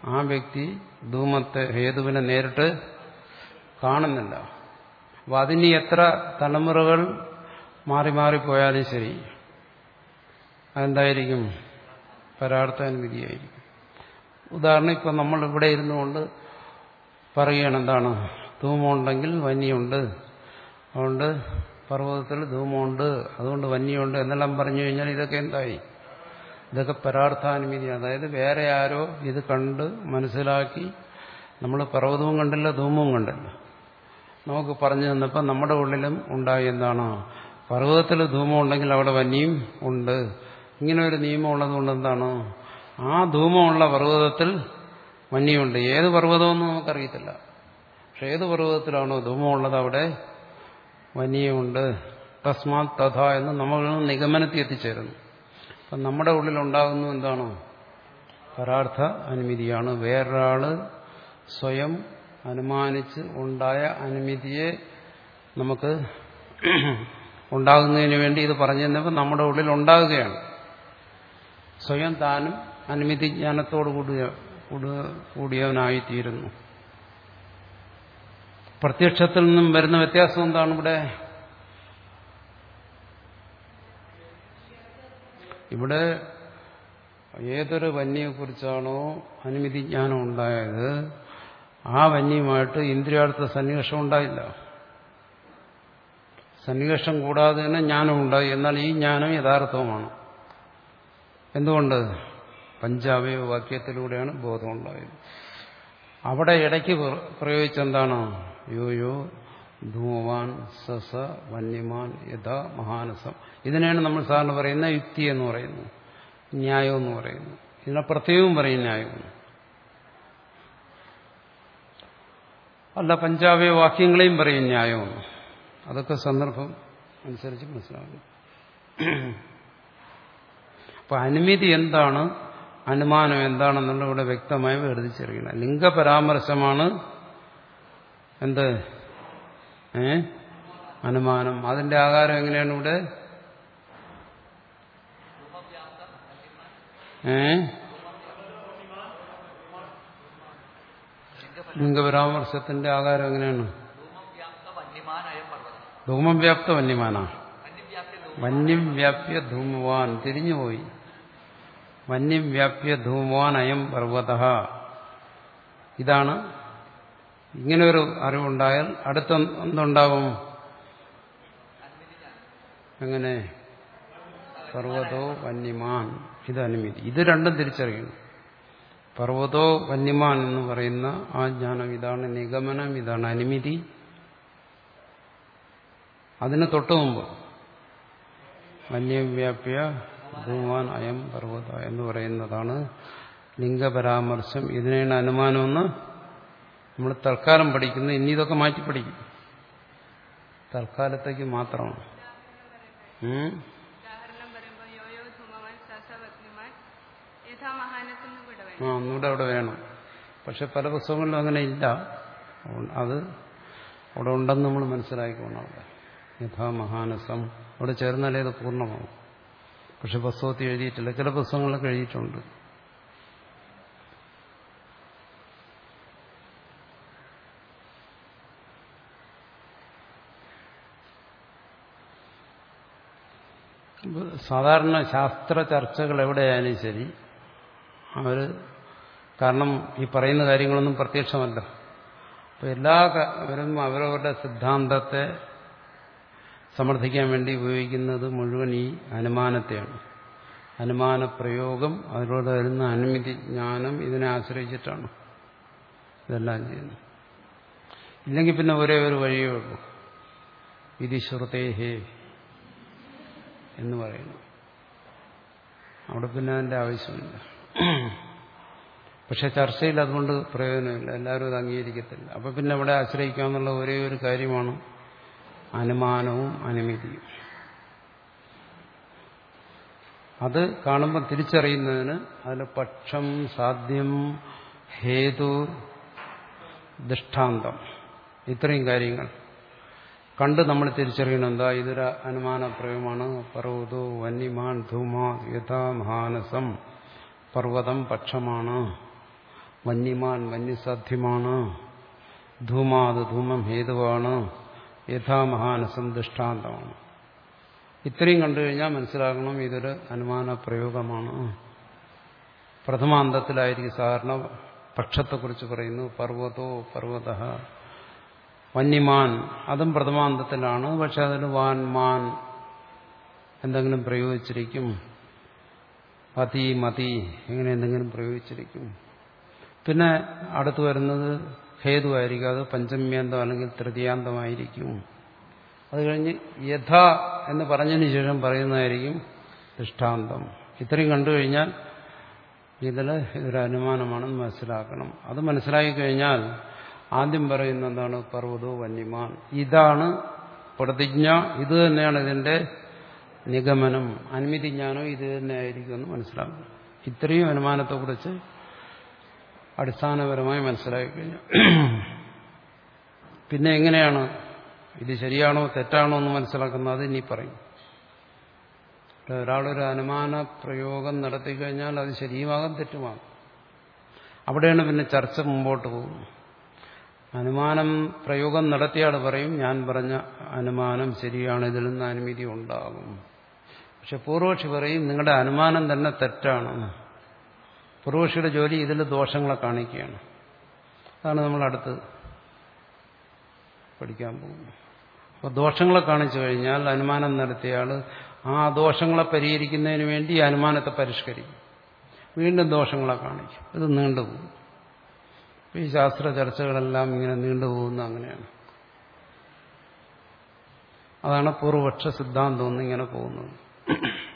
ആ വ്യക്തി ധൂമത്തെ ഹേതുവിനെ നേരിട്ട് കാണുന്നില്ല. അപ്പൊ അതിന് എത്ര തലമുറകൾ മാറി മാറിപ്പോയാലും ശരി, അതെന്തായിരിക്കും? പരാർത്ഥാനുമതിയായിരിക്കും. ഉദാഹരണം, ഇപ്പം നമ്മൾ ഇവിടെ ഇരുന്നുകൊണ്ട് പറയുകയാണ് എന്താണ്, ധൂമമുണ്ടെങ്കിൽ വന്യമുണ്ട്, അതുകൊണ്ട് പർവ്വതത്തിൽ ധൂമമുണ്ട്, അതുകൊണ്ട് വന്യമുണ്ട് എന്നെല്ലാം പറഞ്ഞു കഴിഞ്ഞാൽ ഇതൊക്കെ എന്തായി? ഇതൊക്കെ പരാർത്ഥാനുമതി. അതായത് വേറെ ആരോ ഇത് കണ്ട് മനസ്സിലാക്കി, നമ്മൾ പർവ്വതവും കണ്ടില്ല ധൂമവും കണ്ടില്ല, നമുക്ക് പറഞ്ഞു തന്നപ്പോൾ നമ്മുടെ ഉള്ളിലും ഉണ്ടായി എന്താണ്, പർവ്വതത്തിൽ ധൂമം ഉണ്ടെങ്കിൽ അവിടെ വന്യം ഉണ്ട്. ഇങ്ങനെ ഒരു നിയമം ഉള്ളതുകൊണ്ട് എന്താണ്, ആ ധൂമമുള്ള പർവ്വതത്തിൽ വന്യമുണ്ട്. ഏത് പർവ്വതമെന്ന് നമുക്കറിയത്തില്ല, പക്ഷെ ഏത് പർവ്വതത്തിലാണോ ധൂമമുള്ളത് അവിടെ വന്യമുണ്ട്. തസ്മാത് തഥ എന്ന് നമ്മൾ നിഗമനത്തിൽ എത്തിച്ചേരുന്നു. അപ്പം നമ്മുടെ ഉള്ളിലുണ്ടാകുന്നു എന്താണ്? പരാർത്ഥ അനുമതിയാണ്. വേറൊരാള് സ്വയം അനുമാനിച്ച് ഉണ്ടായ അനുമതിയെ നമുക്ക് ഉണ്ടാകുന്നതിന് വേണ്ടി ഇത് പറഞ്ഞു തന്നപ്പോൾ നമ്മുടെ ഉള്ളിൽ ഉണ്ടാകുകയാണ്. സ്വയം താനും അനുമതി ജ്ഞാനത്തോടു കൂടിയ കൂടിയവനായിത്തീരുന്നു. പ്രത്യക്ഷത്തിൽ നിന്നും വരുന്ന വ്യത്യാസം എന്താണ് ഇവിടെ? ഇവിടെ ഏതൊരു വന്യയെക്കുറിച്ചാണോ അനുമതി ജ്ഞാനം ഉണ്ടായത്, ആ വന്യമായിട്ട് ഇന്ദ്രിയാർത്ഥ സന്നിവേഷം ഉണ്ടായില്ല. സന്നിവേഷം കൂടാതെ തന്നെ ജ്ഞാനം ഉണ്ടായി. എന്നാൽ ഈ ജ്ഞാനം യഥാർത്ഥവുമാണ്. എന്തുകൊണ്ട്? പഞ്ചാവയവ വാക്യത്തിലൂടെയാണ് ബോധം ഉണ്ടായത്. അവിടെ ഇടയ്ക്ക് പ്രയോഗിച്ചെന്താണ്? യോ യോ ധൂമവാൻ സസ വന്യമാൻ യഥാ മഹാനസം. ഇതിനെയാണ് നമ്മൾ സാറിന് പറയുന്ന യുക്തി എന്ന് പറയുന്നു, ന്യായം എന്ന് പറയുന്നു. ഇതിനെ പ്രത്യേകവും പറയും ന്യായമെന്ന്. അല്ല, പഞ്ചാവയ വാക്യങ്ങളെയും പറയും ന്യായമെന്ന്. അതൊക്കെ സന്ദർഭം അനുസരിച്ച് മനസ്സിലാകും. അപ്പൊ അനുമതി എന്താണ്, അനുമാനം എന്താണെന്നുള്ള ഇവിടെ വ്യക്തമായി വേർതിരിച്ചറിയണം. ലിംഗപരാമർശമാണ് എന്ത്? ഏ അനുമാനം. അതിന്റെ ആകാരം എങ്ങനെയാണ് ഇവിടെ? ഏ ലിംഗപരാമർശത്തിന്റെ ആകാരം എങ്ങനെയാണ്? ധൂമം വ്യാപ്ത വന്യമാനാ. വന്യം വ്യാപ്യ ധൂമവാൻ. തിരിഞ്ഞുപോയി. വന്യം വ്യാപ്യ ധൂമവാൻ അയം പർവ്വത. ഇതാണ്. ഇങ്ങനെയൊരു അറിവുണ്ടായാൽ അടുത്ത എന്തുണ്ടാവും? എങ്ങനെ? പർവ്വതോ വന്യമാൻ. ഇത് അനുമതി. ഇത് രണ്ടും തിരിച്ചറിയണം. പർവ്വതോ വന്യമാൻ എന്ന് പറയുന്ന ആ ജ്ഞാനം ഇതാണ് നിഗമനം, ഇതാണ് അനുമതി. അതിന് തൊട്ടു മുമ്പ് വന്യവ്യാപ്യ ധൂമാൻ അയം പർവ്വത എന്ന് പറയുന്നതാണ് ലിംഗപരാമർശം. ഇതിനെയാണ് അനുമാനമെന്ന് നമ്മൾ തൽക്കാലം പഠിക്കുന്നത്. ഇനി ഇതൊക്കെ മാറ്റി പഠിക്കും, തൽക്കാലത്തേക്ക് മാത്രമാണ്. ആ ഒന്നുകൂടെ അവിടെ വേണം. പക്ഷെ പല പുസ്തകങ്ങളിലും അങ്ങനെ ഇല്ല. അത് അവിടെ ഉണ്ടെന്ന് നമ്മൾ മനസ്സിലാക്കിക്കോണം. അവിടെ യഥാ മഹാനസം അവിടെ ചേർന്നാലേ അത് പൂർണ്ണമാവും. പക്ഷെ പുസ്തകത്തിൽ എഴുതിയിട്ടില്ല. ചില പുസ്തകങ്ങളൊക്കെ എഴുതിയിട്ടുണ്ട്. സാധാരണ ശാസ്ത്ര ചർച്ചകൾ എവിടെയായാലും ശരി, അവർ കാരണം ഈ പറയുന്ന കാര്യങ്ങളൊന്നും പ്രത്യക്ഷമല്ല. അപ്പോൾ എല്ലാവരും അവരവരുടെ സിദ്ധാന്തത്തെ സമർത്ഥിക്കാൻ വേണ്ടി ഉപയോഗിക്കുന്നത് മുഴുവൻ ഈ അനുമാനത്തെയാണ്. അനുമാന പ്രയോഗം, അതിലൂടെ വരുന്ന അനുമതി ജ്ഞാനം, ഇതിനെ ആശ്രയിച്ചിട്ടാണ് ഇതെല്ലാം ചെയ്യുന്നത്. ഇല്ലെങ്കിൽ പിന്നെ ഒരേ ഒരു വഴിയേ ഉള്ളൂ, വിധി ശ്രുതേഹേ എന്ന് പറയുന്നു. അവിടെ പിന്നെ അതിൻ്റെ ആവശ്യമില്ല. പക്ഷെ ചർച്ചയിൽ അതുകൊണ്ട് പ്രയോജനമില്ല, എല്ലാവരും അത് അംഗീകരിക്കത്തില്ല. അപ്പം പിന്നെ അവിടെ ആശ്രയിക്കാമെന്നുള്ള ഒരേ ഒരു കാര്യമാണ് അനുമാനവും അനുമതിയും. അത് കാണുമ്പോൾ തിരിച്ചറിയുന്നതിന് അതിൽ പക്ഷം, സാധ്യം, ഹേതു, ദൃഷ്ടാന്തം, ഇത്രയും കാര്യങ്ങൾ കണ്ട് നമ്മൾ തിരിച്ചറിയണം. എന്താ? ഇതൊരു അനുമാന പ്രയോഗമാണ്. പർവ്വതോ വന്യമാൻ ധൂമാ യഥാ മഹാനസം. പർവ്വതം പക്ഷമാണ്. വന്യമാൻ വന്യസാധ്യമാണ്, ധൂമാത് ധൂമം ഹേതുവാണ്, യഥാമഹാനസം ദൃഷ്ടാന്തമാണ്. ഇത്രയും കണ്ടു കഴിഞ്ഞാൽ മനസ്സിലാക്കണം ഇതൊരു അനുമാന പ്രയോഗമാണ്. പ്രഥമാന്തത്തിലായിരിക്കും സാധാരണ പക്ഷത്തെക്കുറിച്ച് പറയുന്നു. പർവ്വതോ പർവ്വത വന്യമാൻ, അതും പ്രഥമാന്തത്തിലാണ്. പക്ഷെ അതിന് വാൻ മാൻ എന്തെങ്കിലും പ്രയോഗിച്ചിരിക്കും. പതി മതി ഇങ്ങനെ എന്തെങ്കിലും പ്രയോഗിച്ചിരിക്കും. പിന്നെ അടുത്ത് വരുന്നത് ഹേതുവായിരിക്കും. അത് പഞ്ചമ്യാന്തം അല്ലെങ്കിൽ തൃതീയാന്തമായിരിക്കും. അത് കഴിഞ്ഞ് യഥ എന്ന് പറഞ്ഞതിന് ശേഷം പറയുന്നതായിരിക്കും ദൃഷ്ടാന്തം. ഇത്രയും കണ്ടു കഴിഞ്ഞാൽ ഇതിൽ ഇതൊരു അനുമാനമാണെന്ന് മനസ്സിലാക്കണം. അത് മനസ്സിലാക്കി കഴിഞ്ഞാൽ ആദ്യം പറയുന്ന എന്താണ്? പർവ്വതോ വന്യമാൻ. ഇതാണ് പ്രതിജ്ഞ, ഇത് തന്നെയാണ് ഇതിന്റെ നിഗമനം. അനുമതിജ്ഞാനം ഇത് തന്നെ ആയിരിക്കുമെന്ന് മനസ്സിലാക്കണം. ഇത്രയും അനുമാനത്തെക്കുറിച്ച് അടിസ്ഥാനപരമായി മനസ്സിലാക്കി കഴിഞ്ഞാൽ പിന്നെ എങ്ങനെയാണ് ഇത് ശരിയാണോ തെറ്റാണോ എന്ന് മനസ്സിലാക്കുന്നത്? അത് ഇനി പറയും. ഒരാളൊരു അനുമാന പ്രയോഗം നടത്തിക്കഴിഞ്ഞാൽ അത് ശരിയുമാകും തെറ്റുമാകും. അവിടെയാണ് പിന്നെ ചർച്ച മുമ്പോട്ട് പോകും. അനുമാനം പ്രയോഗം നടത്തിയാൾ പറയും ഞാൻ പറഞ്ഞ അനുമാനം ശരിയാണ്, ഇതിൽ നിന്ന് അനുമതി ഉണ്ടാകും. പക്ഷെ പൂർവക്ഷി പറയും നിങ്ങളുടെ അനുമാനം തന്നെ തെറ്റാണ്. പൂർവക്ഷിയുടെ ജോലി ഇതിൽ ദോഷങ്ങളെ കാണിക്കുകയാണ്. അതാണ് നമ്മൾ അടുത്ത് പഠിക്കാൻ പോകുന്നത്. അപ്പോൾ ദോഷങ്ങളെ കാണിച്ചു കഴിഞ്ഞാൽ അനുമാനം നടത്തിയാൽ ആ ദോഷങ്ങളെ പരിഹരിക്കുന്നതിന് വേണ്ടി ഈ അനുമാനത്തെ പരിഷ്കരിക്കും. വീണ്ടും ദോഷങ്ങളെ കാണിക്കും. ഇത് നീണ്ടുപോകും. ഈ ശാസ്ത്ര ചർച്ചകളെല്ലാം ഇങ്ങനെ നീണ്ടുപോകുന്ന അങ്ങനെയാണ്. അതാണ് പൂർവപക്ഷ സിദ്ധാന്തം ഇങ്ങനെ പോകുന്നത്.